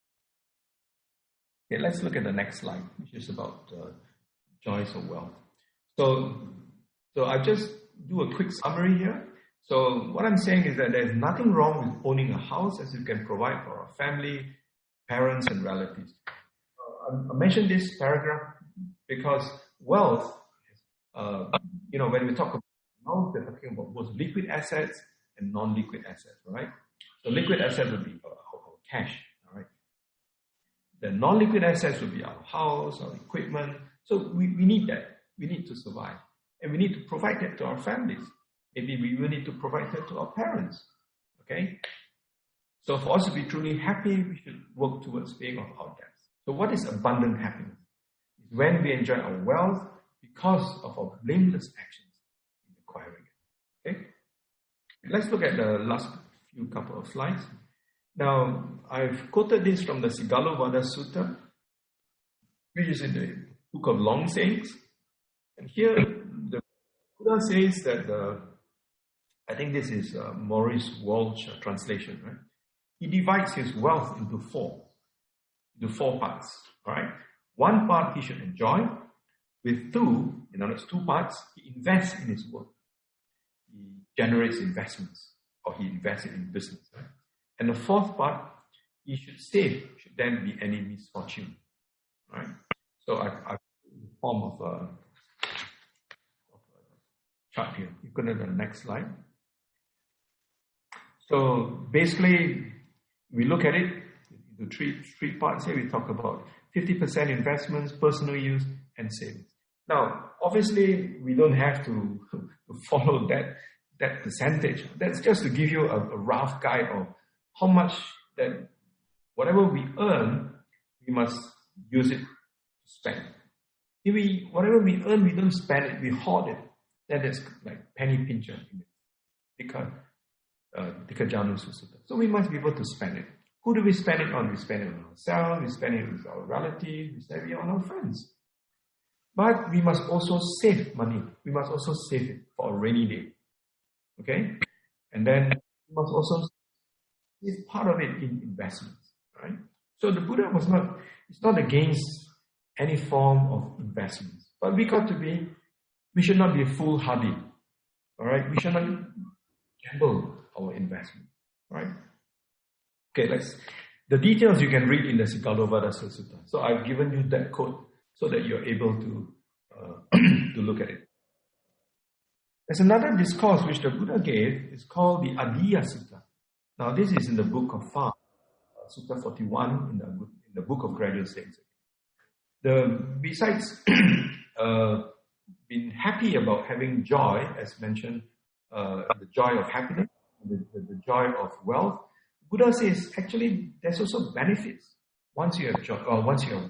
Okay. Let's look at the next slide, which is about uh, joys of wealth. So, so I just do a quick summary here. So what I'm saying is that there's nothing wrong with owning a house, as you can provide for our family, parents, and relatives. Uh, I mentioned this paragraph because wealth, uh, you know, when we talk about wealth, we're talking about both liquid assets and non-liquid assets, right? So liquid assets would be our, our cash, all right? The non-liquid assets would be our house, our equipment. So we, we need that. We need to survive. And we need to provide that to our families. Maybe we will need to provide that to our parents. Okay? So for us to be truly happy, we should work towards paying off our debts. So what is abundant happiness? It's when we enjoy our wealth because of our blameless actions in acquiring it. Okay? Let's look at the last few couple of slides. Now, I've quoted this from the Sigalovada Sutta, which is in the Book of Long Sayings. And here, the Buddha says that the, I think this is uh, Maurice Walsh uh, translation, right? He divides his wealth into four, into four parts, all right? One part he should enjoy. With two, in other words, two parts, he invests in his work. He generates investments, or he invests in business, right? And the fourth part, you should save should there be any misfortune. Right? So I, I in the form of a, of a chart here. You go to the next slide. So basically, we look at it into three three parts here. We talk about fifty percent investments, personal use, and savings. Now, obviously, we don't have to, to follow that that percentage. That's just to give you a, a rough guide of how much that whatever we earn, we must use it to spend. If we whatever we earn, we don't spend it, we hoard it. That is like penny pincher. Because uh, so we must be able to spend it. Who do we spend it on? We spend it on ourselves, we spend it with our relatives, we spend it on our friends. But we must also save money. We must also save it for a rainy day. Okay? And then we must also save part of it in investments. Right? So the Buddha was not, it's not against any form of investments. But we got to be, we should not be foolhardy. Alright? We should not gamble our investment. Right? Okay, let's, the details you can read in the Sigalovada Sutta. So I've given you that quote so that you're able to uh, to look at it. There's another discourse which the Buddha gave. It's called the Adiya Sutta. Now this is in the book of Fa, uh, Sutta forty-one in the in the book of gradual states. The besides uh, being happy about having joy, as mentioned, uh, the joy of happiness, the, the, the joy of wealth. Buddha says actually there's also benefits once you have joy, or once you have.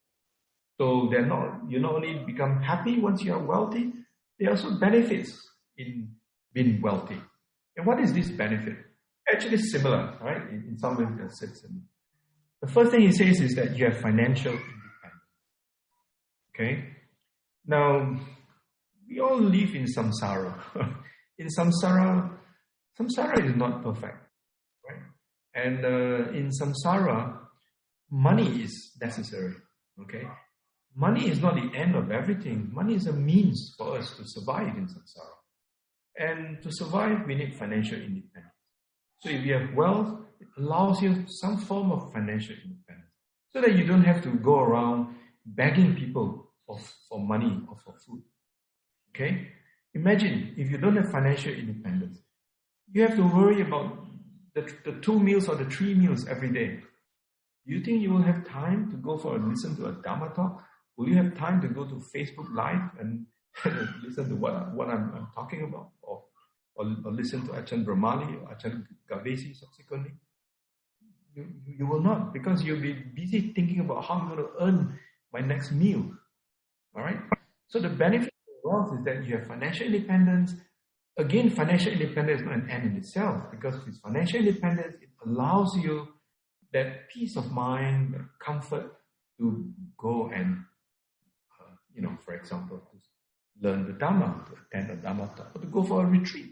So they're not, you not only become happy once you are wealthy, there are also benefits in being wealthy. And what is this benefit? Actually similar, right? In, in some ways it's similar. The first thing he says is that you have financial independence. Okay? Now, we all live in samsara. In samsara, samsara is not perfect. Right? And uh, in samsara, money is necessary. Okay? Money is not the end of everything. Money is a means for us to survive in samsara. And to survive, we need financial independence. So if you have wealth, it allows you some form of financial independence. So that you don't have to go around begging people for, for money or for food. Okay? Imagine if you don't have financial independence, you have to worry about the, the two meals or the three meals every day. Do you think you will have time to go for a listen to a Dharma talk? Will you have time to go to Facebook Live and listen to what, what I'm, I'm talking about? Or, or, or listen to Ajahn Brahmali or Ajahn Gavesi subsequently? You, you will not, because you'll be busy thinking about how I'm going to earn my next meal. Alright? So the benefit of wealth is that you have financial independence. Again, financial independence is not an end in itself, because with financial independence, it allows you that peace of mind, that comfort to go and, uh, you know, for example, to learn the Dhamma, to attend a Dhamma talk, or to go for a retreat.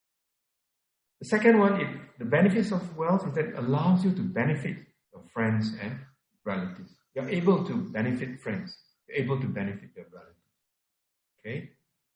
The second one, if the benefits of wealth is that it allows you to benefit your friends and relatives. You're able to benefit friends. You're able to benefit your relatives. Okay?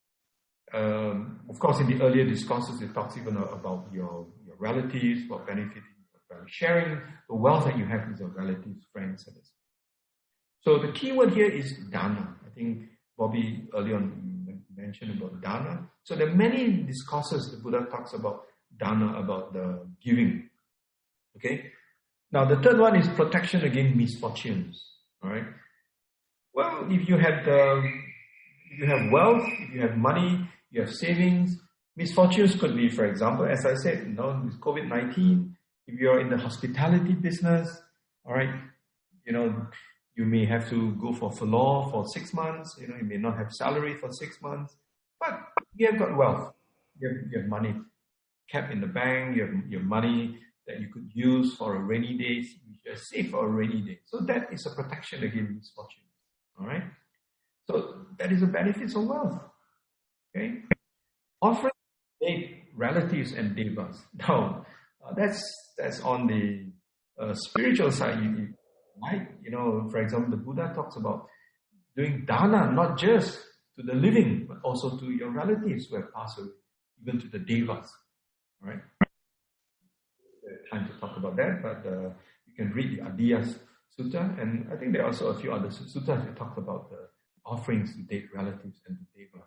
Um, of course, in the earlier discourses, it talks even about your, your relatives, what benefiting, sharing the wealth that you have with your relatives, friends, and so the key word here is dana. I think Bobby earlier on mentioned about dana. So there are many discourses the Buddha talks about dana, about the giving. Okay? Now the third one is protection against misfortunes. Alright? Well, if you have the, if you have wealth, if you have money, you have savings, misfortunes could be, for example, as I said, you know, with COVID nineteen, if you're in the hospitality business, alright, you know, you may have to go for furlough for six months, you know, you may not have salary for six months, but you have got wealth, you have, you have money kept in the bank, you have your money that you could use for a rainy day, you are safe for a rainy day. So that is a protection against misfortune, alright? So that is the benefits of wealth, okay? Offering relatives and devas. Now, uh, that's that's on the uh, spiritual side. You, you, right? You know, for example, the Buddha talks about doing dana not just to the living, but also to your relatives who have passed away, even to the devas. All right? Time to talk about that, but uh, you you can read the Adiya Sutta, and I think there are also a few other suttas that talk about the offerings to dead relatives and to devas.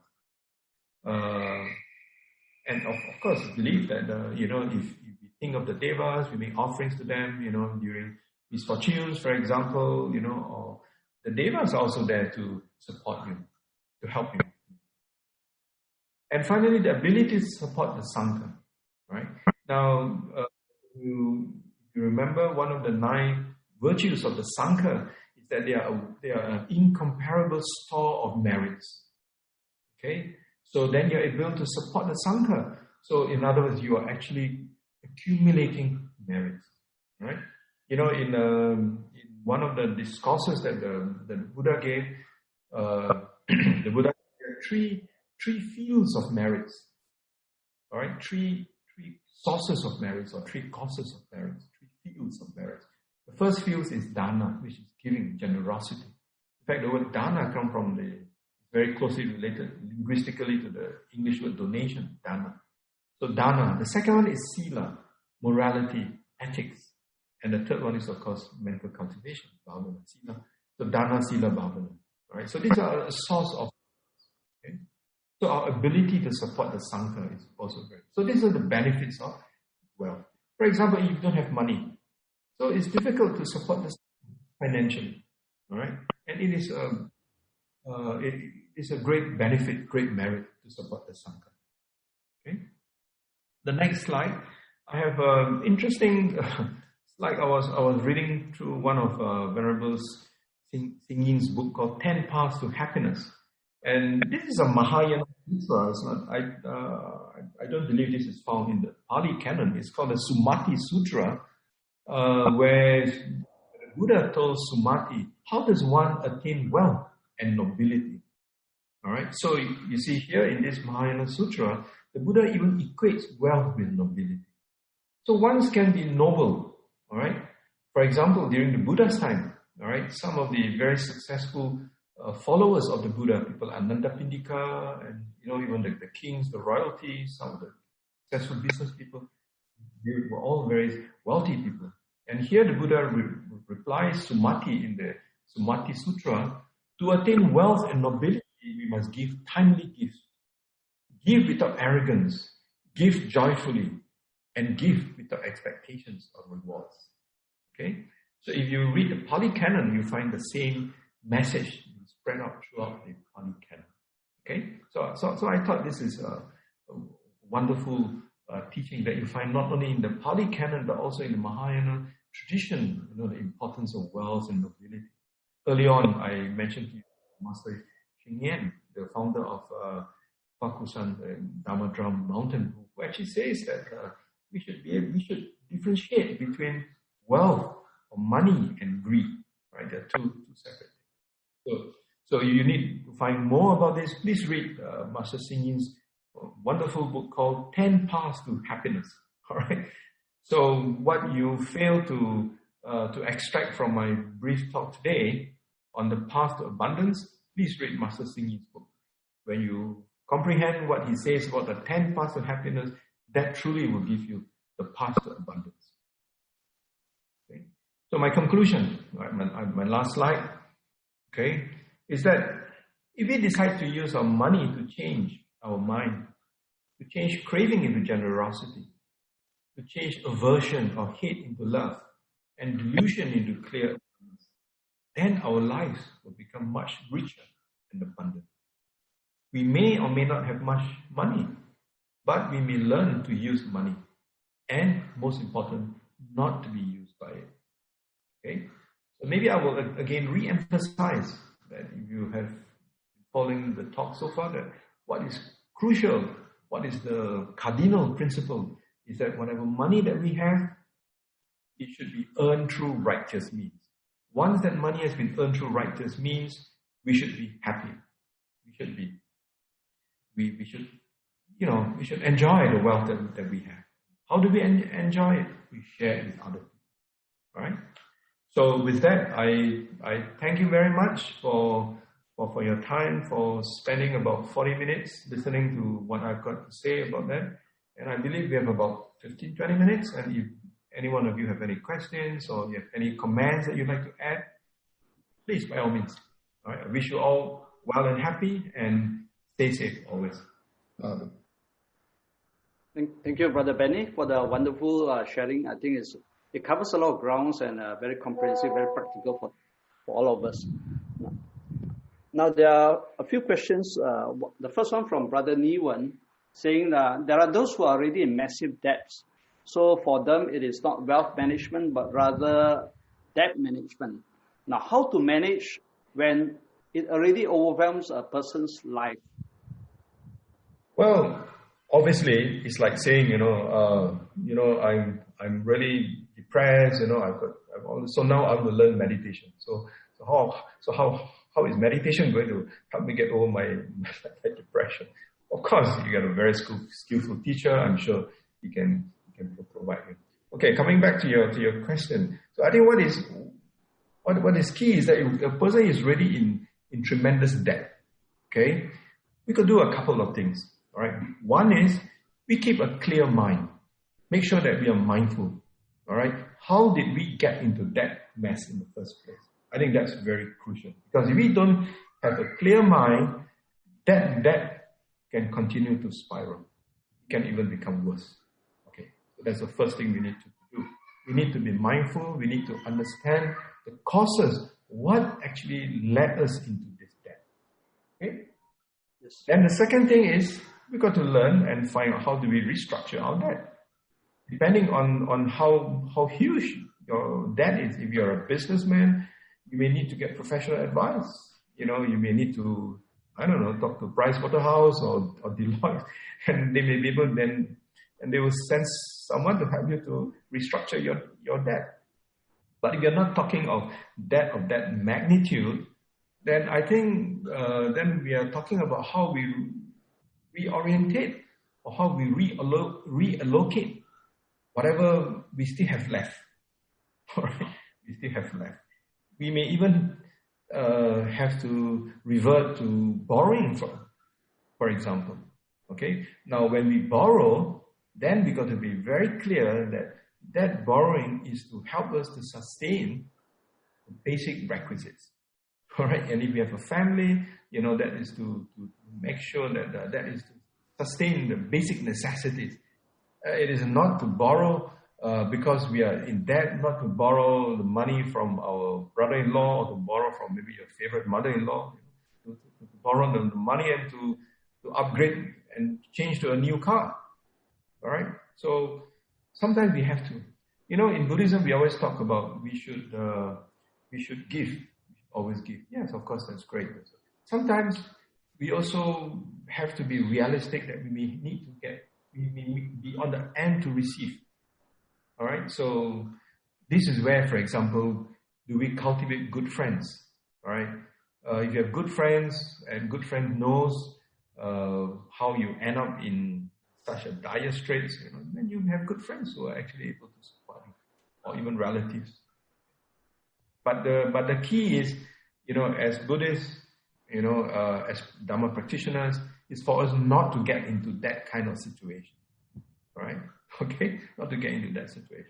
Uh, and of, of course, believe that, uh, you know, if, if we think of the devas, we make offerings to them, you know, during misfortunes, for example, you know, or the devas are also there to support you, to help you. And finally, the ability to support the Sangha, right? Now, uh, you, you remember one of the nine virtues of the Sangha is that they are, they are an incomparable store of merits. Okay? So then you're able to support the Sangha. So in other words, you are actually accumulating merits, right? You know, in, um, in one of the discourses that the, the Buddha gave, uh, the Buddha gave three, three fields of merits, all right? Three, three sources of merits or three causes of merits, three fields of merits. The first field is dana, which is giving, generosity. In fact, the word dana comes from the, very closely related linguistically to the English word donation, dana. So dana. The second one is sila, morality, ethics. And the third one is, of course, mental cultivation, bhavana, sila. So dana, sila, bhavana. Right? So these are a source of, okay? So our ability to support the Sangha is also very, so these are the benefits of wealth. For example, if you don't have money, so it's difficult to support the financially, all right? And it is a, uh, it is a great benefit, great merit to support the Sangha. Okay. The next slide, I have an interesting uh, slide. I was I was reading through one of uh, Venerable Sing Yin's book called Ten Paths to Happiness, and this is a Mahayana sutra. It's not. I uh, I don't believe this is found in the Pali canon. It's called the Sumati Sutra. Uh, where the Buddha told Sumati, how does one attain wealth and nobility? Alright, so you see here in this Mahayana Sutra, the Buddha even equates wealth with nobility. So one can be noble, alright? For example, during the Buddha's time, alright, some of the very successful uh, followers of the Buddha, people like Anandapindika, and you know, even the, the kings, the royalties, some of the successful business people, they were all very wealthy people. And here the Buddha re- replies Sumati in the Sumati Sutra, to attain wealth and nobility, we must give timely gifts. Give without arrogance, give joyfully, and give without expectations of rewards. Okay? So if you read the Pali Canon, you find the same message spread out throughout the Pali Canon. Okay? So, so, so I thought this is a, a wonderful Uh, teaching that you find not only in the Pali Canon but also in the Mahayana tradition, you know, the importance of wealth and nobility. Early on, I mentioned to you Master Xing Yan, the founder of uh, Fakusan, the Dharma Drum Mountain, who actually says that uh, we should be we should differentiate between wealth or money and greed. Right, they're two two separate things. So, so you need to find more about this. Please read uh, Master Xing Yan's wonderful book called Ten Paths to Happiness. All right. So what you fail to uh, to extract from my brief talk today on the path to abundance, please read Master Xing Yin's book. When you comprehend what he says about the ten paths to happiness, that truly will give you the path to abundance. Okay. So my conclusion, right, my, my last slide, okay, is that if we decide to use our money to change our mind, to change craving into generosity, to change aversion or hate into love, and delusion into clear awareness, then our lives will become much richer and abundant. We may or may not have much money, but we may learn to use money, and most important, not to be used by it. Okay? So maybe I will again re-emphasize that if you have been following the talk so far, that what is crucial, what is the cardinal principle, is that whatever money that we have, it should be earned through righteous means. Once that money has been earned through righteous means, we should be happy. We should be, we, we should, you know, we should enjoy the wealth that, that we have. How do we en- enjoy it? We share it with other people. All right? So with that, I, I thank you very much for For, for your time, for spending about forty minutes listening to what I've got to say about that. And I believe we have about fifteen, twenty minutes. And if any one of you have any questions or you have any comments that you'd like to add, please, by all means. All right. I wish you all well and happy and stay safe always. Um, Thank, thank you, Brother Benny, for the wonderful uh, sharing. I think it's, it covers a lot of grounds and uh, very comprehensive, very practical for, for all of us. Now, there are a few questions. Uh, the first one from Brother Niwan, saying that there are those who are already in massive debts. So for them, it is not wealth management, but rather debt management. Now, how to manage when it already overwhelms a person's life? Well, obviously, it's like saying, you know, uh, you know, I'm I'm really depressed. You know, I've got I've always, so now I'm going to learn meditation. So so how so how how is meditation going to help me get over my, my depression? Of course, you got a very skill, skillful teacher. I'm sure he can he can provide you. Okay, coming back to your to your question. So I think what is what what is key is that if a person is really in in tremendous debt. Okay, we could do a couple of things. All right. One is we keep a clear mind. Make sure that we are mindful. All right. How did we get into that mess in the first place? I think that's very crucial. Because if we don't have a clear mind, that debt can continue to spiral. It can even become worse. Okay. So that's the first thing we need to do. We need to be mindful. We need to understand the causes. What actually led us into this debt? Okay. Yes. Then the second thing is, we've got to learn and find out how do we restructure our debt. Depending on, on how, how huge your debt is. If you're a businessman, you may need to get professional advice. You know, you may need to, I don't know, talk to Price Waterhouse or, or Deloitte, and they may be able then, and they will send someone to help you to restructure your, your debt. But if you're not talking of debt of that magnitude, then I think uh, then we are talking about how we reorientate or how we reallo- reallocate whatever we still have left. All right? We still have left. We may even uh, have to revert to borrowing, for, for example. Okay? Now, when we borrow, then we got to be very clear that that borrowing is to help us to sustain the basic requisites. All right? And if we have a family, you know, that is to, to make sure that uh, that is to sustain the basic necessities. Uh, it is not to borrow uh, because we are in debt, not to borrow the money from our brother-in-law or to borrow from maybe your favorite mother-in-law, to, to, to borrow the, the money and to, to upgrade and change to a new car. All right? So sometimes we have to. You know, in Buddhism, we always talk about we should uh, we should give. Always give. Yes, of course, that's great. Sometimes we also have to be realistic that we may need to get, we may be on the end to receive. All right. So this is where, for example, do we cultivate good friends? All right. Uh, if you have good friends and good friend knows uh, how you end up in such a dire straits, you know, then you have good friends who are actually able to support you, or even relatives. But the but the key is, you know, as Buddhists, you know, uh, as Dhamma practitioners, is for us not to get into that kind of situation, right? Okay, not to get into that situation.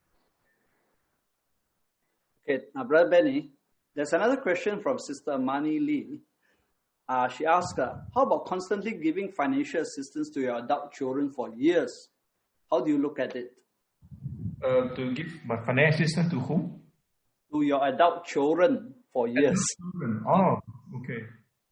Okay, now, Brother Benny, there's another question from Sister Mani Lee. Uh, she asked, uh, how about constantly giving financial assistance to your adult children for years? How do you look at it? Uh, to give my financial assistance to whom? To your adult children for years. Children. Oh, okay.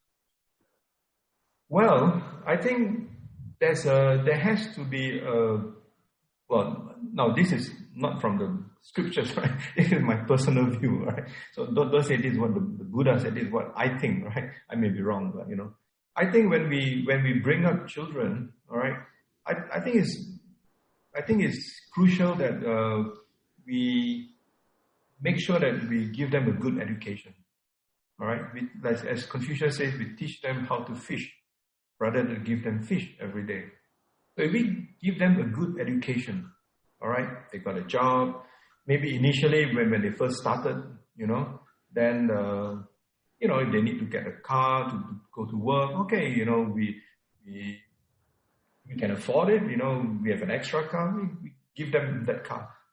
Well, I think there's a, there has to be a, well, now this is not from the scriptures, right? This is my personal view, right? So don't, don't say this is what the, the Buddha said, this is what I think, right? I may be wrong, but you know. I think when we when we bring up children, all right, I, I think it's I think it's crucial that uh, we make sure that we give them a good education. All right, we, as, as Confucius says, we teach them how to fish rather than give them fish every day. So if we give them a good education, all right, they got a job. Maybe initially when, when they first started, you know, then uh, you know, if they need to get a car to, to go to work, okay, you know, we we we can afford it. You know, we have an extra car, we, we give them that car.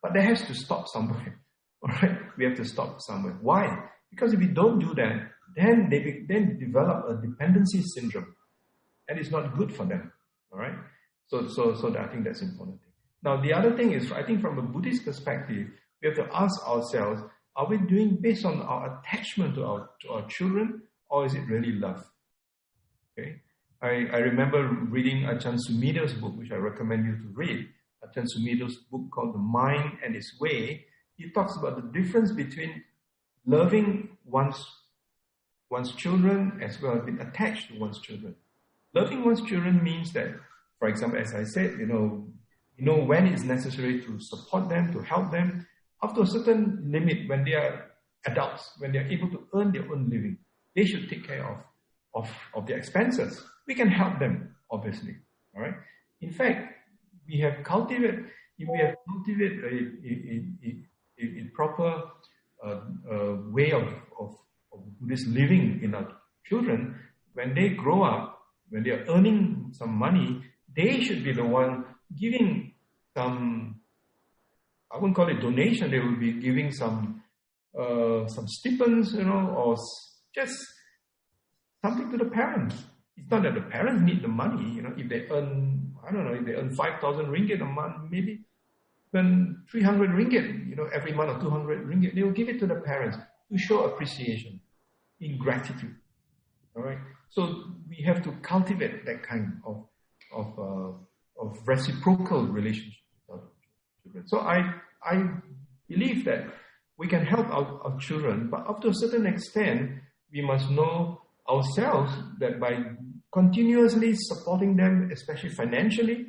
But that has to stop somewhere. All right? We have to stop somewhere. Why? Because if we don't do that, then they be, then develop a dependency syndrome. And it's not good for them. All right? So, so, so I think that's important. Now, the other thing is, I think from a Buddhist perspective, we have to ask ourselves, are we doing based on our attachment to our, to our children, or is it really love? Okay? I, I remember reading Ajahn Sumedho's book, which I recommend you to read. Ajahn Sumedho's book called The Mind and Its Way. He talks about the difference between loving one's, one's children as well as being attached to one's children. Loving one's children means that, for example, as I said, you know, you know when it's necessary to support them, to help them. After a certain limit, when they are adults, when they are able to earn their own living, they should take care of, of, of their expenses. We can help them, obviously. All right. In fact, we have cultivated, if we have cultivated a, a, a, a, a proper uh, uh, way of, of, of Buddhist living in our children, when they grow up, when they are earning some money, they should be the one giving some, I wouldn't call it donation, they will be giving some uh, some stipends, you know, or just something to the parents. It's not that the parents need the money, you know, if they earn, I don't know, if they earn five thousand ringgit a month, maybe earn three hundred ringgit, you know, every month or two hundred ringgit, they will give it to the parents to show appreciation, in gratitude. All right? So we have to cultivate that kind of of uh, of reciprocal relationship with our children. So I I believe that we can help our, our children, but up to a certain extent, we must know ourselves that by continuously supporting them, especially financially,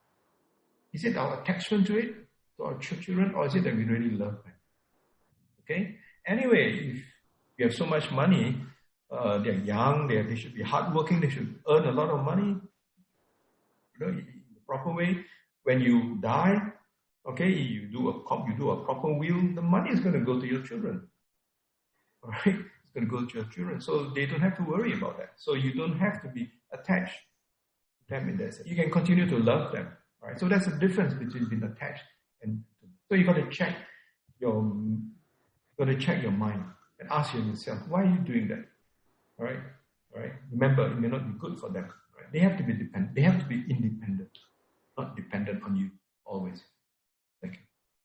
is it our attachment to it, to our children, or is it that we really love them? Okay? Anyway, if we have so much money, uh, they're young, they they should be hardworking, they should earn a lot of money, you know, in the proper way. When you die, okay, you do a you do a proper will, the money is going to go to your children. All right? It's going to go to your children. So they don't have to worry about that. So you don't have to be attached to them in that sense. You can continue to love them. All right? So that's the difference between being attached and so you got to check your got to check your mind and ask yourself, why are you doing that? All right? All right? Remember, it may not be good for them. Right? They have to be dependent. They have to be independent, not dependent on you always. Thank you.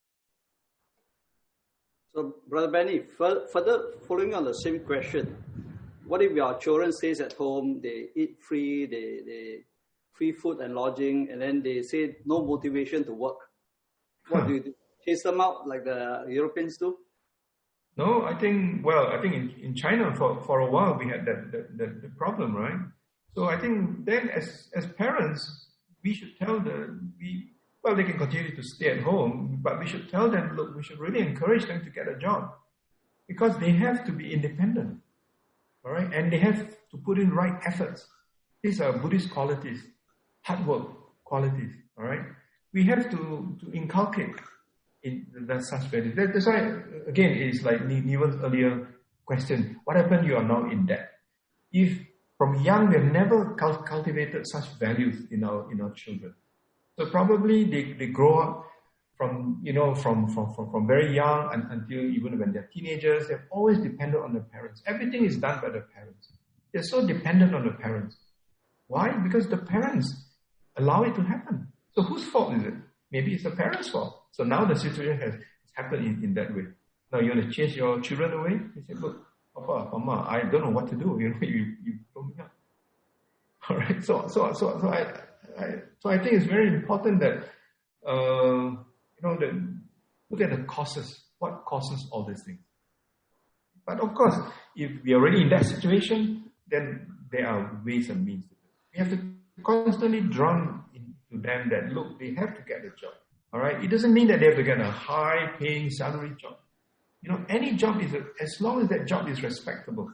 So, Brother Benny, further following on the same question, what if your children stays at home, they eat free, they, they free food and lodging, and then they say no motivation to work? What huh. do you do? Chase them out like the Europeans do? No, I think, well, I think in, in China for, for a while we had that, that, that, that problem, right? So I think then as, as parents, we should tell them, we, well, they can continue to stay at home, but we should tell them, look, we should really encourage them to get a job because they have to be independent, all right? And they have to put in right efforts. These are Buddhist qualities, hard work qualities, all right? We have to, to inculcate in the such values. That, that's why, again, it's like Niven's earlier question, what happened you are now in debt? If from young we have never cultivated such values in our in our children, so probably they, they grow up from, you know, from, from, from, from very young and, until even when they're teenagers, they're always dependent on their parents. Everything is done by the parents. They're so dependent on the parents. Why? Because the parents allow it to happen. So whose fault is it? Maybe it's the parents' fault. So now the situation has happened in, in that way. Now you want to chase your children away? They say, look, Papa, Mama, I don't know what to do. You know, you, you throw me up. All right. So, so, so, so I, I, so I think it's very important that, uh, you know, that look at the causes. What causes all these things? But of course, if we are already in that situation, then there are ways and means. We have to constantly drum into them that, look, they have to get a job. All right? It doesn't mean that they have to get a high-paying salary job. You know, any job is, a, as long as that job is respectable.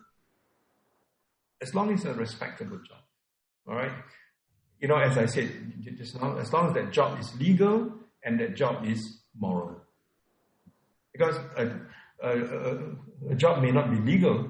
As long as it's a respectable job. All right? You know, as I said just now, as long as that job is legal and that job is moral. Because a, a, a, a job may not be legal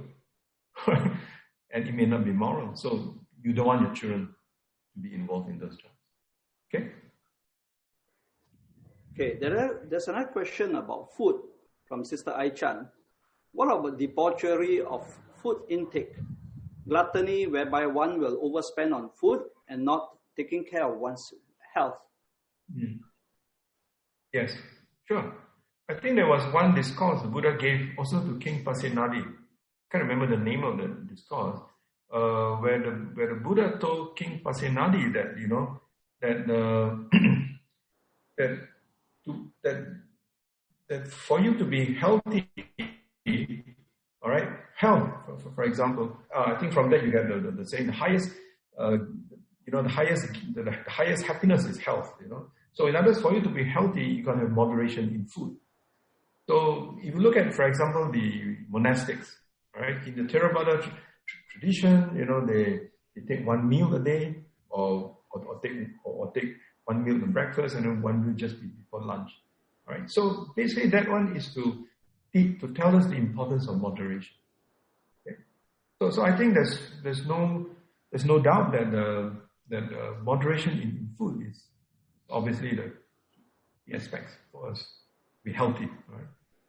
and it may not be moral. So you don't want your children to be involved in those jobs. Okay? Okay, there are, there's another question about food from Sister Aichan. What about debauchery of food intake? Gluttony, whereby one will overspend on food and not taking care of one's health. Mm. Yes, sure. I think there was one discourse the Buddha gave also to King Pasenadi. I can't remember the name of the discourse, uh, where the where the Buddha told King Pasenadi that you know that uh, that to that that for you to be healthy, all right, health, for, for example, uh, I think from that you get the, the, the saying the highest, uh, you know, the highest the, the highest happiness is health, you know. So in other words, for you to be healthy, you got to have moderation in food. So if you look at, for example, the monastics, right? In the Theravada tr- tradition, you know, they, they take one meal a day, or or, or take or, or take one meal at breakfast and then one meal just before lunch, right? So basically, that one is to to tell us the importance of moderation. Okay? So so I think there's there's no there's no doubt that the that the moderation in, in food is obviously the, the aspects for us to be healthy, right?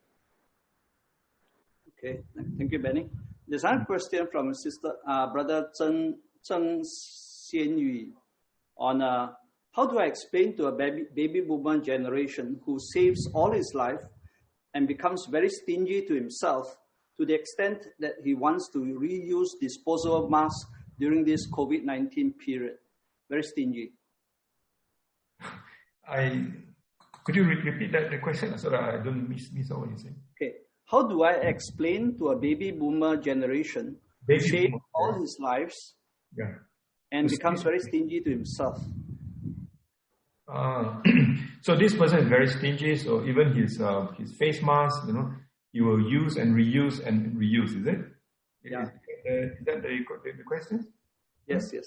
Okay, thank you, Benny. There's another question from Sister uh, Brother Zheng Zheng Xianyu on uh, how do I explain to a baby baby boomer generation who saves all his life and becomes very stingy to himself to the extent that he wants to reuse disposable masks during this COVID nineteen period? Very stingy. I could you re- repeat that the question so that I don't miss miss out what you're saying? Okay, how do I explain to a baby boomer generation who saves all his lives yeah. and becomes very stingy to himself? Uh, so this person is very stingy. So even his uh, his face mask, you know, he will use and reuse and reuse. Is it? Yeah. Is, uh, is that the, the question? Yes. Yes.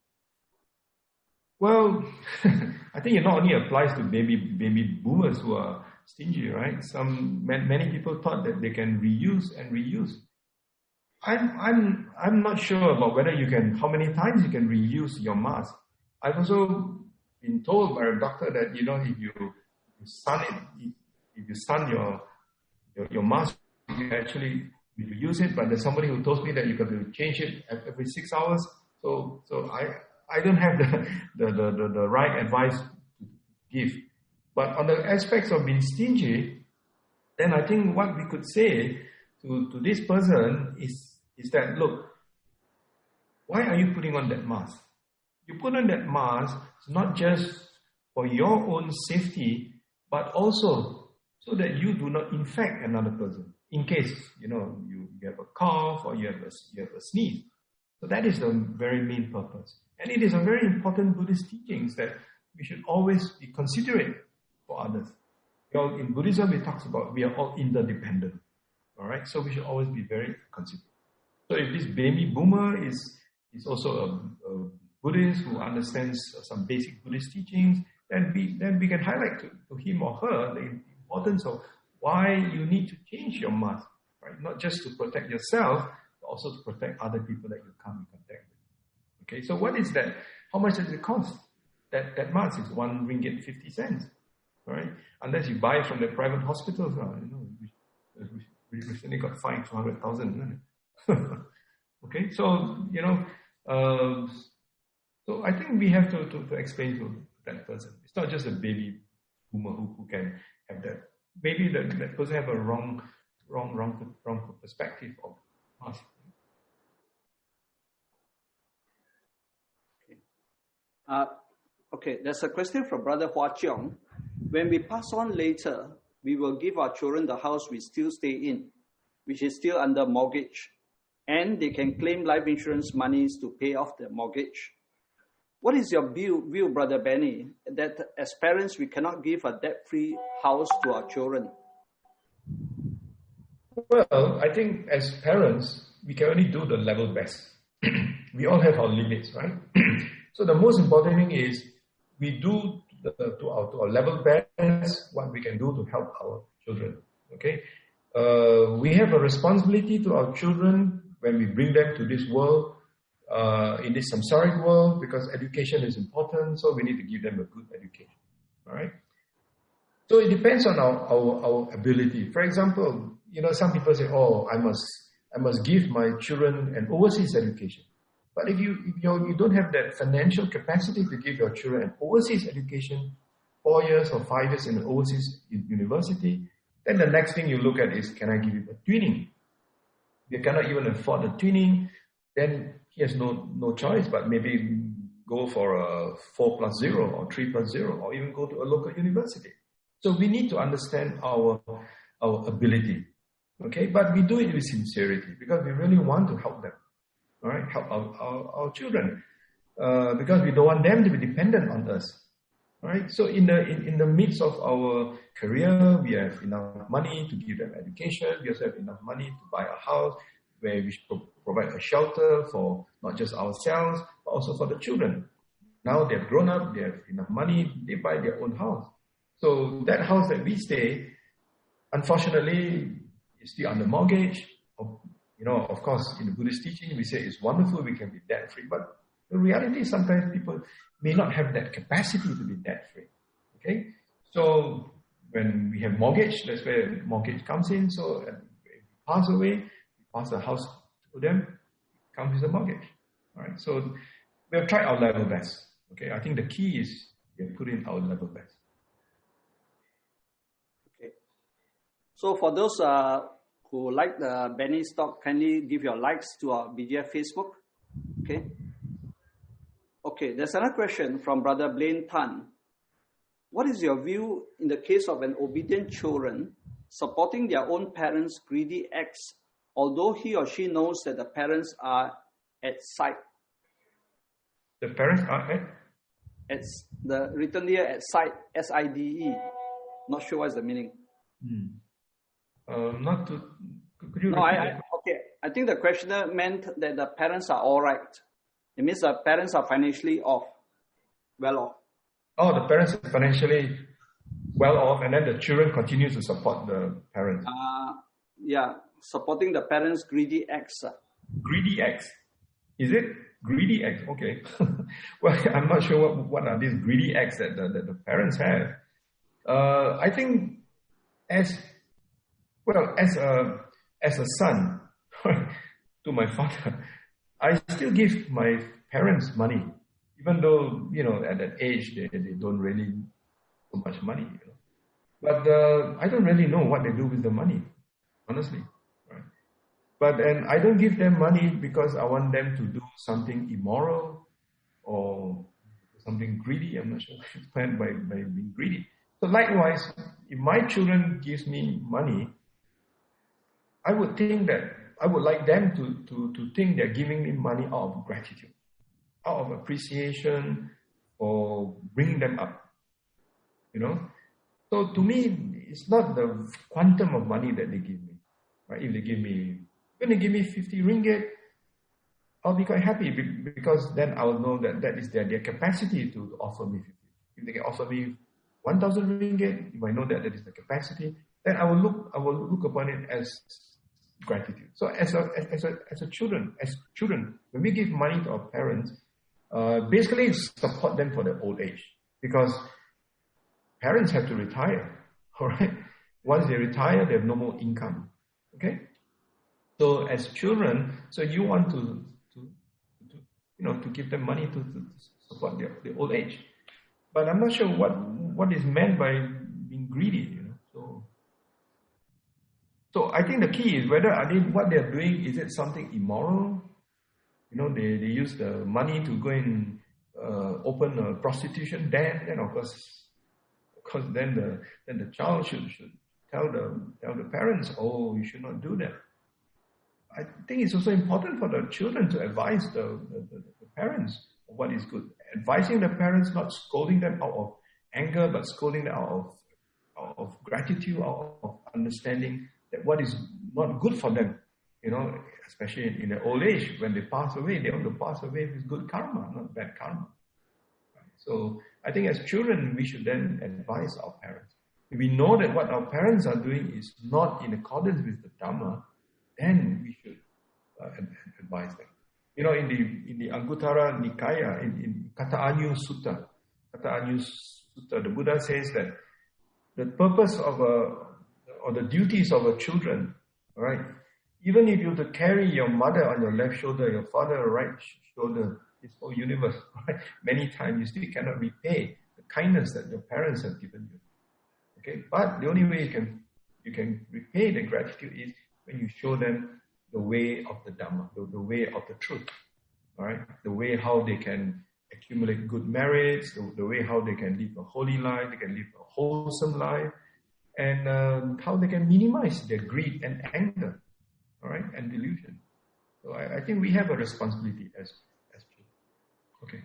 Well, I think it not only applies to baby baby boomers who are stingy, right? Some many people thought that they can reuse and reuse. I'm I'm I'm not sure about whether you can how many times you can reuse your mask. I've also been told by a doctor that you know if you, you sun it, if you sun your your, your mask, you actually you use it. But there's somebody who told me that you got to change it every six hours. So so I. I don't have the, the, the, the, the right advice to give. But on the aspects of being stingy, then I think what we could say to, to this person is, is that, look, why are you putting on that mask? You put on that mask not just for your own safety, but also so that you do not infect another person. In case, you know, you, you have a cough or you have a, you have a sneeze. So that is the very main purpose. And it is a very important Buddhist teachings that we should always be considerate for others. You know, in Buddhism, it talks about we are all interdependent. All right, so we should always be very considerate. So if this baby boomer is is also a, a Buddhist who understands some basic Buddhist teachings, then we then we can highlight to, to him or her the importance of why you need to change your mask, right? Not just to protect yourself, but also to protect other people that you come in contact with. Okay, so what is that? How much does it cost? That that mask is one ringgit fifty cents, right? Unless you buy from the private hospitals, uh, you know, we, we recently got fined two hundred thousand. Okay, so you know, uh, so I think we have to, to to explain to that person. It's not just a baby boomer who, who can have that. Maybe that that person have a wrong, wrong, wrong, wrong perspective of mask. Uh, okay, there's a question from Brother Hua Cheong. When we pass on later, we will give our children the house we still stay in, which is still under mortgage, and they can claim life insurance monies to pay off the mortgage. What is your view, view, Brother Benny, that as parents we cannot give a debt-free house to our children? Well, I think as parents, we can only do the level best. We all have our limits, right? So the most important thing is we do the, to, our, to our level best what we can do to help our children. Okay, uh, we have a responsibility to our children when we bring them to this world, uh, in this samsaric world, because education is important. So we need to give them a good education. All right. So it depends on our, our, our ability. For example, you know, some people say, oh, I must I must give my children an overseas education. But if you if you you don't have that financial capacity to give your children an overseas education, four years or five years in an overseas university, then the next thing you look at is, can I give him a twinning? If you cannot even afford the twinning, then he has no no choice but maybe go for a four plus zero or three plus zero, or even go to a local university. So we need to understand our our ability, okay? But we do it with sincerity because we really want to help them, all right? Help our, our, our children uh, because we don't want them to be dependent on us, all right? So in the in, in the midst of our career, we have enough money to give them education. We also have enough money to buy a house where we pro- provide a shelter for not just ourselves but also for the children. Now they've grown up, they have enough money, they buy their own house. So that house that we stay, unfortunately, is still under mortgage. Or, you know, of course, in the Buddhist teaching, we say it's wonderful, we can be debt-free. But the reality is sometimes people may not have that capacity to be debt-free. Okay? So when we have mortgage, that's where mortgage comes in. So if we pass away, we pass the house to them, it comes with a mortgage. All right? So we have tried our level best. Okay? I think the key is we have put in our level best. So for those uh, who like the Benny's talk, kindly give your likes to our B G F Facebook. Okay. Okay, there's another question from Brother Blaine Tan. What is your view in the case of an obedient children supporting their own parents' greedy acts, although he or she knows that the parents are at sight? The parents are at? It's the written here at sight, S I D E. Not sure what's the meaning. Hmm. Uh, not to, could you no, I, I, okay. I think the questioner meant that the parents are all right. It means the parents are financially off, well off. Oh, the parents are financially well off, and then the children continue to support the parents. Uh, yeah, supporting the parents' greedy acts. Greedy acts? Is it greedy acts? Okay. Well, I'm not sure what, what are these greedy acts that the, that the parents have. Uh, I think as Well, as a as a son to my father, I still give my parents money, even though, you know, at that age they, they don't really so much money. You know. But uh, I don't really know what they do with the money, honestly. Right? But and I don't give them money because I want them to do something immoral or something greedy. I'm not sure what it's meant by, by being greedy. So likewise, if my children gives me money, I would think that I would like them to, to, to think they're giving me money out of gratitude, out of appreciation, or bringing them up. You know? So to me, it's not the quantum of money that they give me. Right? If they give me, when they give me fifty ringgit, I'll be quite happy because then I'll know that that is their, their capacity to offer me fifty. If they can offer me one thousand ringgit, if I know that that is the capacity, then I will look, I will look upon it as gratitude. So as a as a as a children, as children, when we give money to our parents, uh, basically support them for their old age, because parents have to retire. All right. Once they retire, they have no more income. Okay. So as children, so you want to to, to you know to give them money to, to support their, their old age, but I'm not sure what what is meant by being greedy. You know. So. So I think the key is whether are they, what they're doing, is it something immoral? You know, they, they use the money to go and uh, open a prostitution den, then of course, of course then the then the child should should tell the tell the parents, oh, you should not do that. I think it's also important for the children to advise the, the, the, the parents of what is good. Advising the parents, not scolding them out of anger, but scolding them out of, out of gratitude, out of understanding what is not good for them, you know, especially in, in their old age, when they pass away, they want to pass away with good karma, not bad karma. Right? So I think as children, we should then advise our parents. If we know that what our parents are doing is not in accordance with the Dhamma, then we should uh, advise them. You know, in the in the Anguttara Nikaya, in, in Kata Anyu Sutta, Kata Anyu Sutta, the Buddha says that the purpose of a, or the duties of a children, all right? Even if you have to carry your mother on your left shoulder, your father on your right shoulder, this whole universe, right? Many times you still cannot repay the kindness that your parents have given you. Okay, but the only way you can you can repay the gratitude is when you show them the way of the Dhamma, the, the way of the truth. All right, the way how they can accumulate good merits, the, the way how they can live a holy life, they can live a wholesome life, and um, how they can minimize their greed and anger, all right, and delusion. So I, I think we have a responsibility as as children. Okay.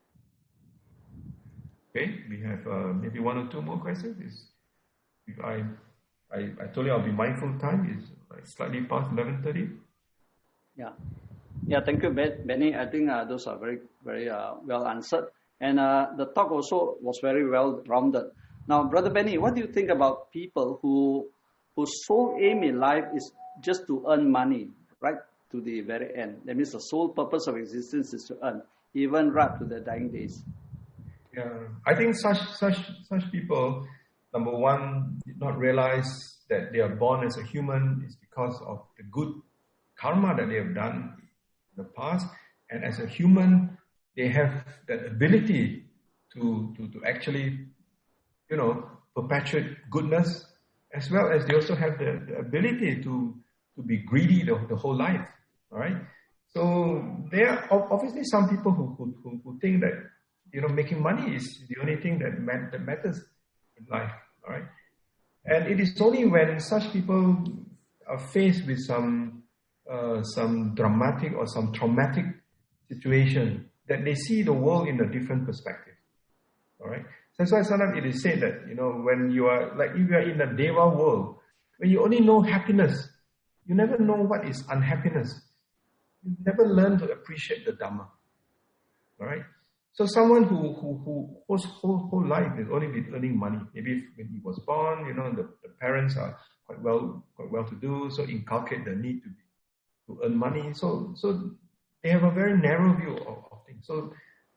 Okay, we have uh, maybe one or two more questions. Is if I, I I told you I'll be mindful of time. It's like slightly past eleven thirty. Yeah. Yeah, thank you, Benny. I think uh, those are very, very uh, well answered. And uh, the talk also was very well rounded. Now, Brother Benny, what do you think about people who whose sole aim in life is just to earn money, right to the very end? That means the sole purpose of existence is to earn, even right to their dying days. Yeah, I think such such such people, number one, did not realize that they are born as a human is because of the good karma that they have done in the past, and as a human, they have that ability to to, to actually, you know, perpetuate goodness, as well as they also have the, the ability to to be greedy the, the whole life. All right. So there are obviously some people who who, who think that, you know, making money is the only thing that, mat- that matters in life, all right? And it is only when such people are faced with some uh, some dramatic or some traumatic situation that they see the world in a different perspective, all right? That's why sometimes it is said that, you know, when you are, like if you are in a Deva world, when you only know happiness, you never know what is unhappiness. You never learn to appreciate the Dhamma, all right? So someone who who who whose whole whole life has only been earning money. Maybe when he was born, you know, the, the parents are quite well quite well to do, so inculcate the need to be to earn money. So so they have a very narrow view of, of things. So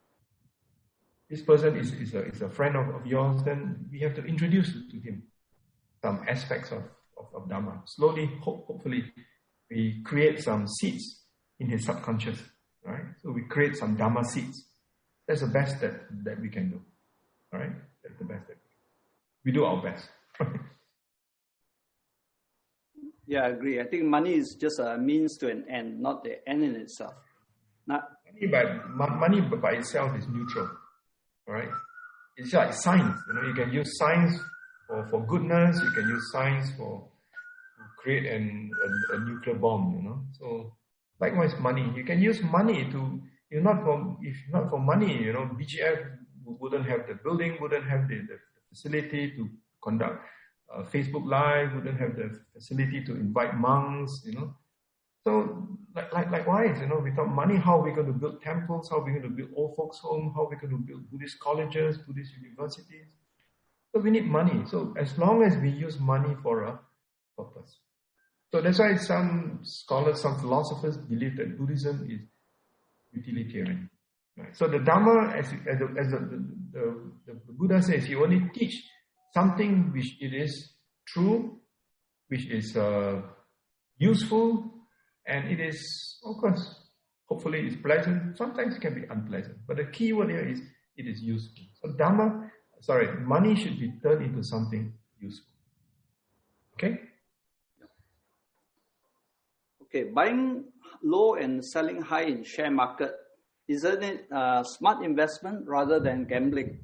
this person is, is a is a friend of, of yours, then we have to introduce to him some aspects of, of, of Dhamma. Slowly, hope, hopefully, we create some seeds in his subconscious, right? So we create some Dhamma seeds. That's the best that, that we can do. All right? That's the best that we, we do our best. Yeah, I agree. I think money is just a means to an end, not the end in itself. Not money, by, money by itself is neutral. All right? It's like science. You know, you can use science for, for goodness. You can use science for to create an, a, a nuclear bomb. You know, so likewise, money. You can use money to. If not for if not for money, you know, B G F wouldn't have the building, wouldn't have the, the facility to conduct uh, Facebook Live, wouldn't have the facility to invite monks, you know. So, like, like likewise, you know, without money, how are we going to build temples? How are we going to build old folks' home? How are we going to build Buddhist colleges, Buddhist universities? So we need money. So as long as we use money for a purpose. So that's why some scholars, some philosophers believe that Buddhism is utilitarian. Right? So the Dhamma, as, as, the, as the, the, the, the Buddha says, you only teach something which it is true, which is uh, useful, and it is, of course, hopefully it's pleasant. Sometimes it can be unpleasant. But the key word here is, it is useful. So Dhamma, sorry, money should be turned into something useful. Okay? Okay, buying low and selling high in share market, isn't it a smart investment rather than gambling?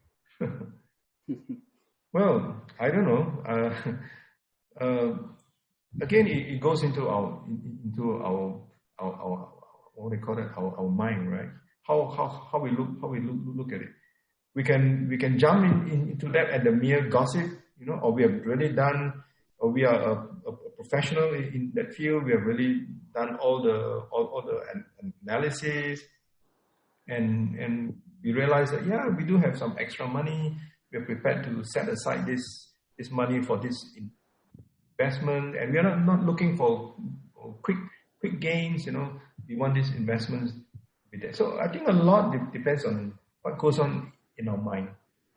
Well, I don't know. Uh, uh, again, it, it goes into our into our our, our what do they call it? Our, our mind, right? How how how we look how we look look at it. We can we can jump in, in, into that at the mere gossip, you know, or we have really done, or we are a, a professional in, in that field. We have really done all the all, all the an, analysis, and and we realize that yeah, we do have some extra money. We are prepared to set aside this this money for this investment, and we are not, not looking for, for quick quick gains. You know, we want these investments to be there. So I think a lot de- depends on what goes on in our mind.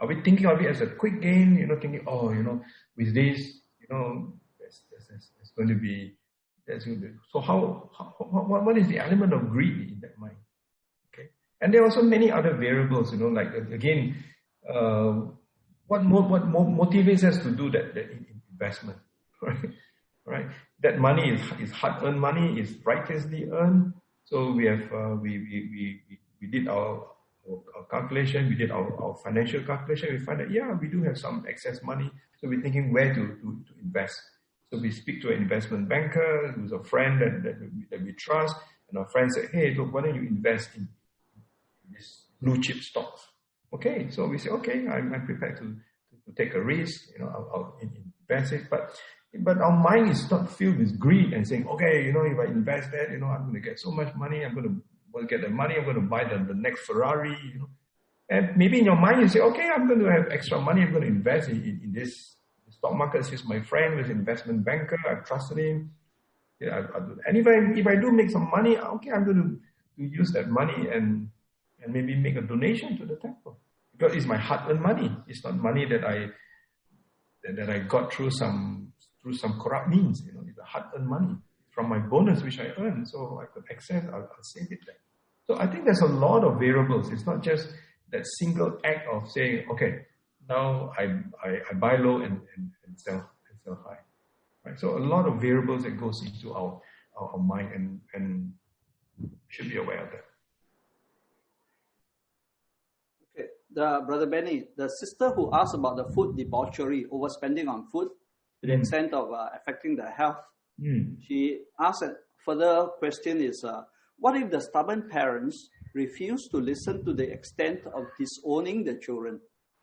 Are we thinking of it as a quick gain? You know, thinking, oh, you know, with this, you know, there's, there's, there's going to be, there's going to be. So how, how what, what is the element of greed in that mind? Okay, and there are also many other variables. You know, like again, uh, what mo- what mo- motivates us to do that, that investment, right? Right. That money is is hard-earned money, is righteously earned. So we have uh, we, we we we did our, our calculation, we did our, our financial calculation. We find that yeah, we do have some excess money. So we're thinking where to, to, to invest. So we speak to an investment banker who's a friend that that we, that we trust, and our friend said, hey, look, why don't you invest in this blue chip stocks? Okay, so we say okay, I'm, I'm prepared to, to to take a risk. You know, I'll, I'll invest it, but. But our mind is not filled with greed and saying, okay, you know, if I invest that, you know, I'm going to get so much money, I'm going to, going to get the money, I'm going to buy the, the next Ferrari, you know. And maybe in your mind you say, okay, I'm going to have extra money, I'm going to invest in, in, in this stock market. He's my friend, he's an investment banker, I trusted him. Yeah, I, I do. And if I, if I do make some money, okay, I'm going to, to use that money and, and maybe make a donation to the temple. Because it's my hard-earned money. It's not money that I, that, that I got through some, through some corrupt means, you know, it's a hard-earned money from my bonus which I earn, so I could access, I'll, I'll save it there. So I think there's a lot of variables. It's not just that single act of saying, okay, now I I, I buy low and, and, and sell and sell high, right? So a lot of variables that goes into our our, our mind, and and should be aware of that. Okay, the Brother Benny, the sister who asked about the food debauchery, overspending on food, to the extent of uh, affecting their health. Mm. She asked a further question is, uh, what if the stubborn parents refuse to listen to the extent of disowning the children?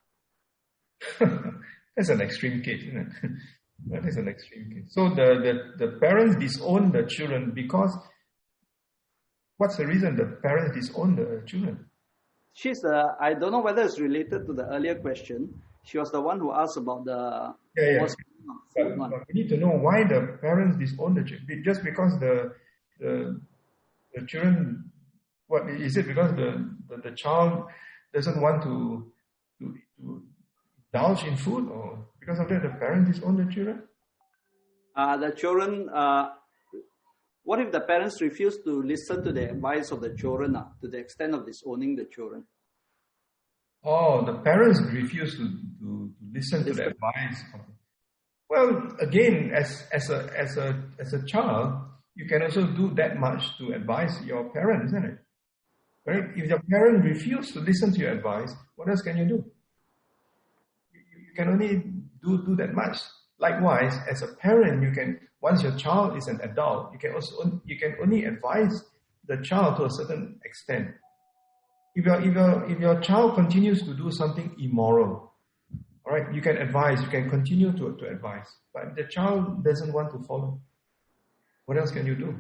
That's an extreme case, isn't it? That is an extreme case. So the, the, the parents disown the children because, what's the reason the parents disown the children? She's the, I don't know whether it's related to the earlier question. She was the one who asked about the... Yeah, yeah. But, but we need to know why the parents disown the children. Just because the, the the children, what is it? Because the, the, the child doesn't want to, to to indulge in food, or because of that the parents disown the children? Uh, the children. Uh, what if the parents refuse to listen to the advice of the children, uh, to the extent of disowning the children? Oh, the parents refuse to, to, to listen to the advice of the Well, again, as as a as a as a child, you can also do that much to advise your parents, isn't it? Right? If your parent refuses to listen to your advice, what else can you do? You, you can only do do that much. Likewise, as a parent, you can once your child is an adult, you can also you can only advise the child to a certain extent. If your if your if your child continues to do something immoral, all right, you can advise, you can continue to, to advise, but the child doesn't want to follow. What else can you do?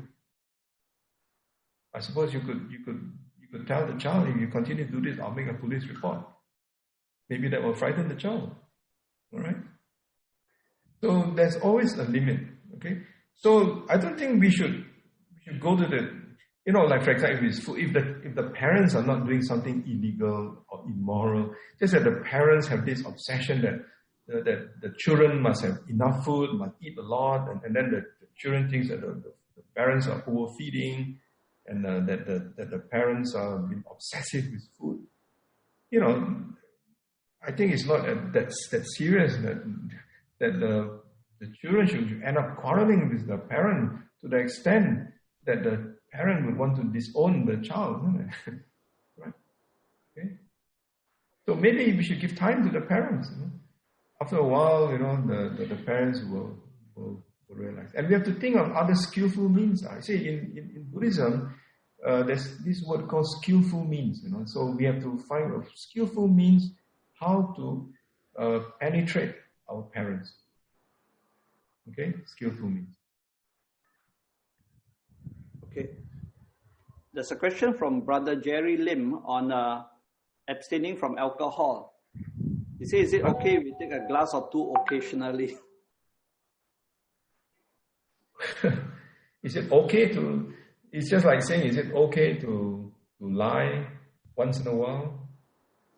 I suppose you could you could you could tell the child, if you continue to do this, I'll make a police report. Maybe that will frighten the child. All right. So there's always a limit. Okay. So I don't think we should we should go to the, you know, like for example, if, it's, if the if the parents are not doing something illegal or immoral, just that the parents have this obsession that uh, that the children must have enough food, must eat a lot, and, and then the, the children thinks that the, the, the parents are overfeeding, and uh, that the that the parents are being obsessive with food. You know, I think it's not that that's that serious that that the the children should end up quarreling with the parent to the extent that the parent would want to disown the child, isn't it? Right? Okay. So maybe we should give time to the parents. You know? After a while, you know, the, the, the parents will, will will realize. And we have to think of other skillful means. I say in, in, in Buddhism, uh, there's this word called skillful means. You know, so we have to find a skillful means how to uh, penetrate our parents. Okay, skillful means. Okay. There's a question from Brother Jerry Lim on uh, abstaining from alcohol. He says, is it okay if we take a glass or two occasionally? Is it okay to, it's just like saying, is it okay to, to lie once in a while?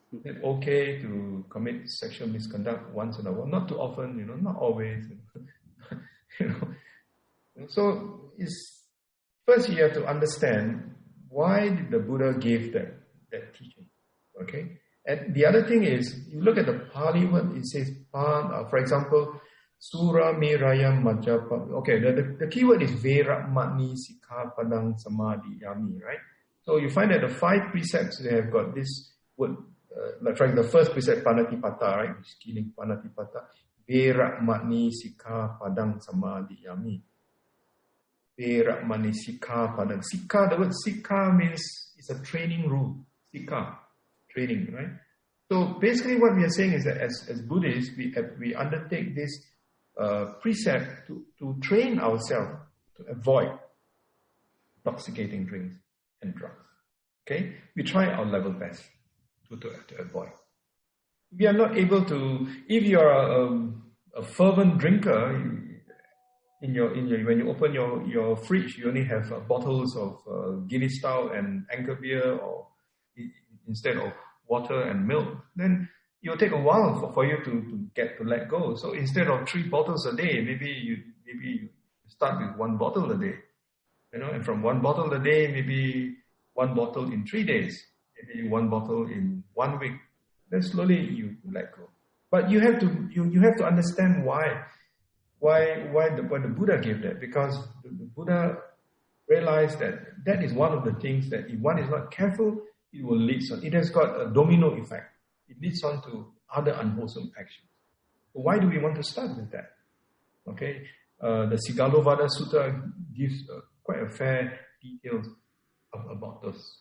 Is it okay to commit sexual misconduct once in a while? Not too often, you know, not always. You know. So it's, first you have to understand why did the Buddha give that, that teaching. Okay? And the other thing is, you look at the Pali word, it says, uh, for example, Sura Meraya Majapa. Okay, the, the, the key word is Vera Matni Sikha Padang Samadhi Yami, right? So you find that the five precepts, they have got this word, uh, like for example, the first precept, Panatipata, right? Which is killing Panatipata. Vera Matni Sikha Padang Samadhi Yami. Vera Matni Sikha Padang. Sikha, the word Sikha means it's a training rule. Sikha, training, right? So basically what we are saying is that as, as Buddhists, we, we undertake this uh, precept to, to train ourselves to avoid intoxicating drinks and drugs. Okay? We try our level best to, to, to avoid. We are not able to, if you are a, a fervent drinker, in your, in your, when you open your, your fridge, you only have uh, bottles of uh, Guinness Stout and Anchor beer, or instead of water and milk, then it'll take a while for, for you to, to get to let go. So instead of three bottles a day, maybe you maybe you start with one bottle a day. You know, and from one bottle a day, maybe one bottle in three days, maybe one bottle in one week. Then slowly you let go. But you have to you, you have to understand why why why the why the Buddha gave that, because the, the Buddha realized that that is one of the things that if one is not careful, it will lead on. It has got a domino effect. It leads on to other unwholesome actions. So why do we want to start with that? Okay, uh, the Sigalovada Sutta gives uh, quite a fair details of, about this.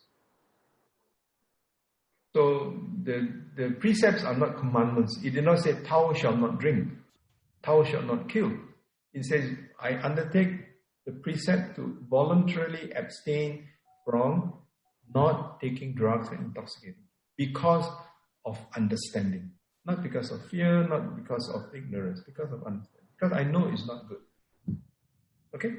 So the the precepts are not commandments. It did not say thou shalt not drink, thou shalt not kill. It says I undertake the precept to voluntarily abstain from not taking drugs and intoxicating because of understanding. Not because of fear, not because of ignorance, because of understanding. Because I know it's not good. Okay?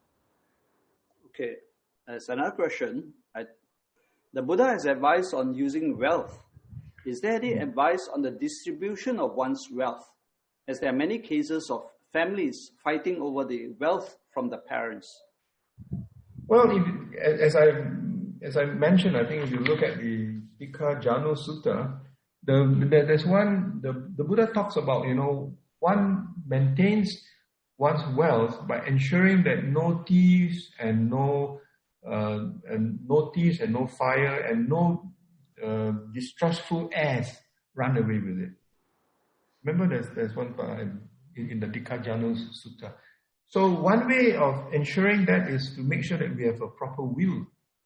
Okay. As another question, I, the Buddha has advised on using wealth. Is there any advice on the distribution of one's wealth? As there are many cases of families fighting over the wealth from the parents. Well, if, as I As I mentioned, I think if you look at the Dikajano Sutta, the, the, there's one, the, the Buddha talks about, you know, one maintains one's wealth by ensuring that no thieves and no, uh, and no thieves and no fire and no uh, distrustful heirs run away with it. Remember there's, there's one part in, in the Dikajano Sutta. So one way of ensuring that is to make sure that we have a proper will.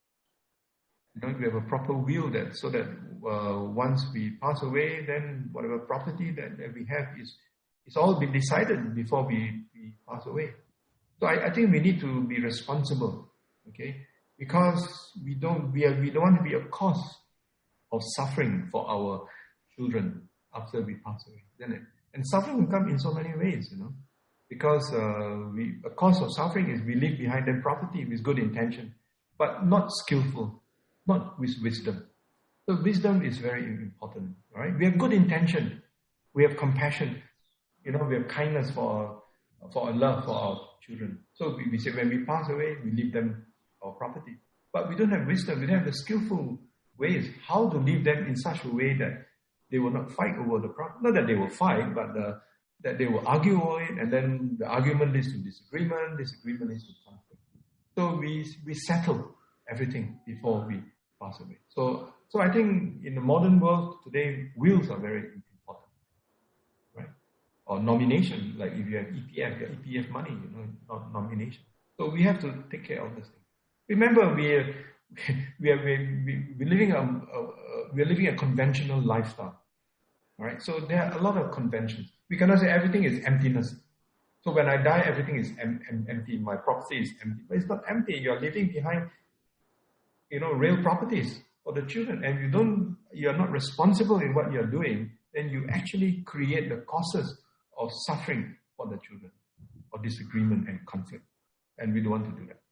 You know, we have a proper will that so that uh, once we pass away, then whatever property that, that we have is it's all been decided before we, we pass away. So I, I think we need to be responsible, okay? Because we don't we are we don't want to be a cause of suffering for our children after we pass away, isn't it? And suffering will come in so many ways, you know. Because uh, we a cause of suffering is we leave behind them property with good intention, but not skillful. Not with wisdom. So wisdom is very important, right? We have good intention. We have compassion. You know, we have kindness for for our love for our children. So we, we say when we pass away, we leave them our property. But we don't have wisdom. We don't have the skillful ways how to leave them in such a way that they will not fight over the property. Not that they will fight, but uh, that they will argue over it, and then the argument leads to disagreement. Disagreement leads to conflict. So we we settle everything before we pass away. So, so I think in the modern world today, wills are very important, right? Or nomination, like if you have E P F, you have E P F money, you know, not nomination. So we have to take care of this thing. Remember, we are we are we we're living a, a, a we're living a conventional lifestyle, all right? So there are a lot of conventions. We cannot say everything is emptiness. So when I die, everything is em- em- empty. My property is empty, but it's not empty. You are leaving behind, you know, real properties for the children, and you don't, you are not responsible in what you are doing, then you actually create the causes of suffering for the children, or disagreement and conflict, and we don't want to do that.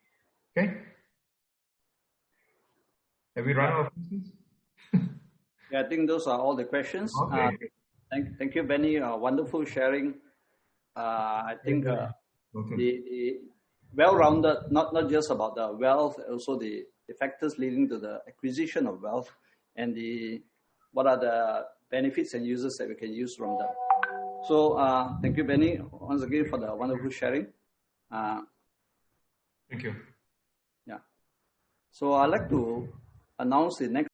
Okay? Have we run out of questions? Yeah, I think those are all the questions. Okay. Uh, thank, thank you, Benny. Uh, wonderful sharing. Uh, I think uh, okay. the, the well-rounded, not, not just about the wealth, also the, the factors leading to the acquisition of wealth, and the what are the benefits and uses that we can use from them. So uh, thank you, Benny, once again for the wonderful sharing. Uh, thank you. yeah. So I'd like to announce the next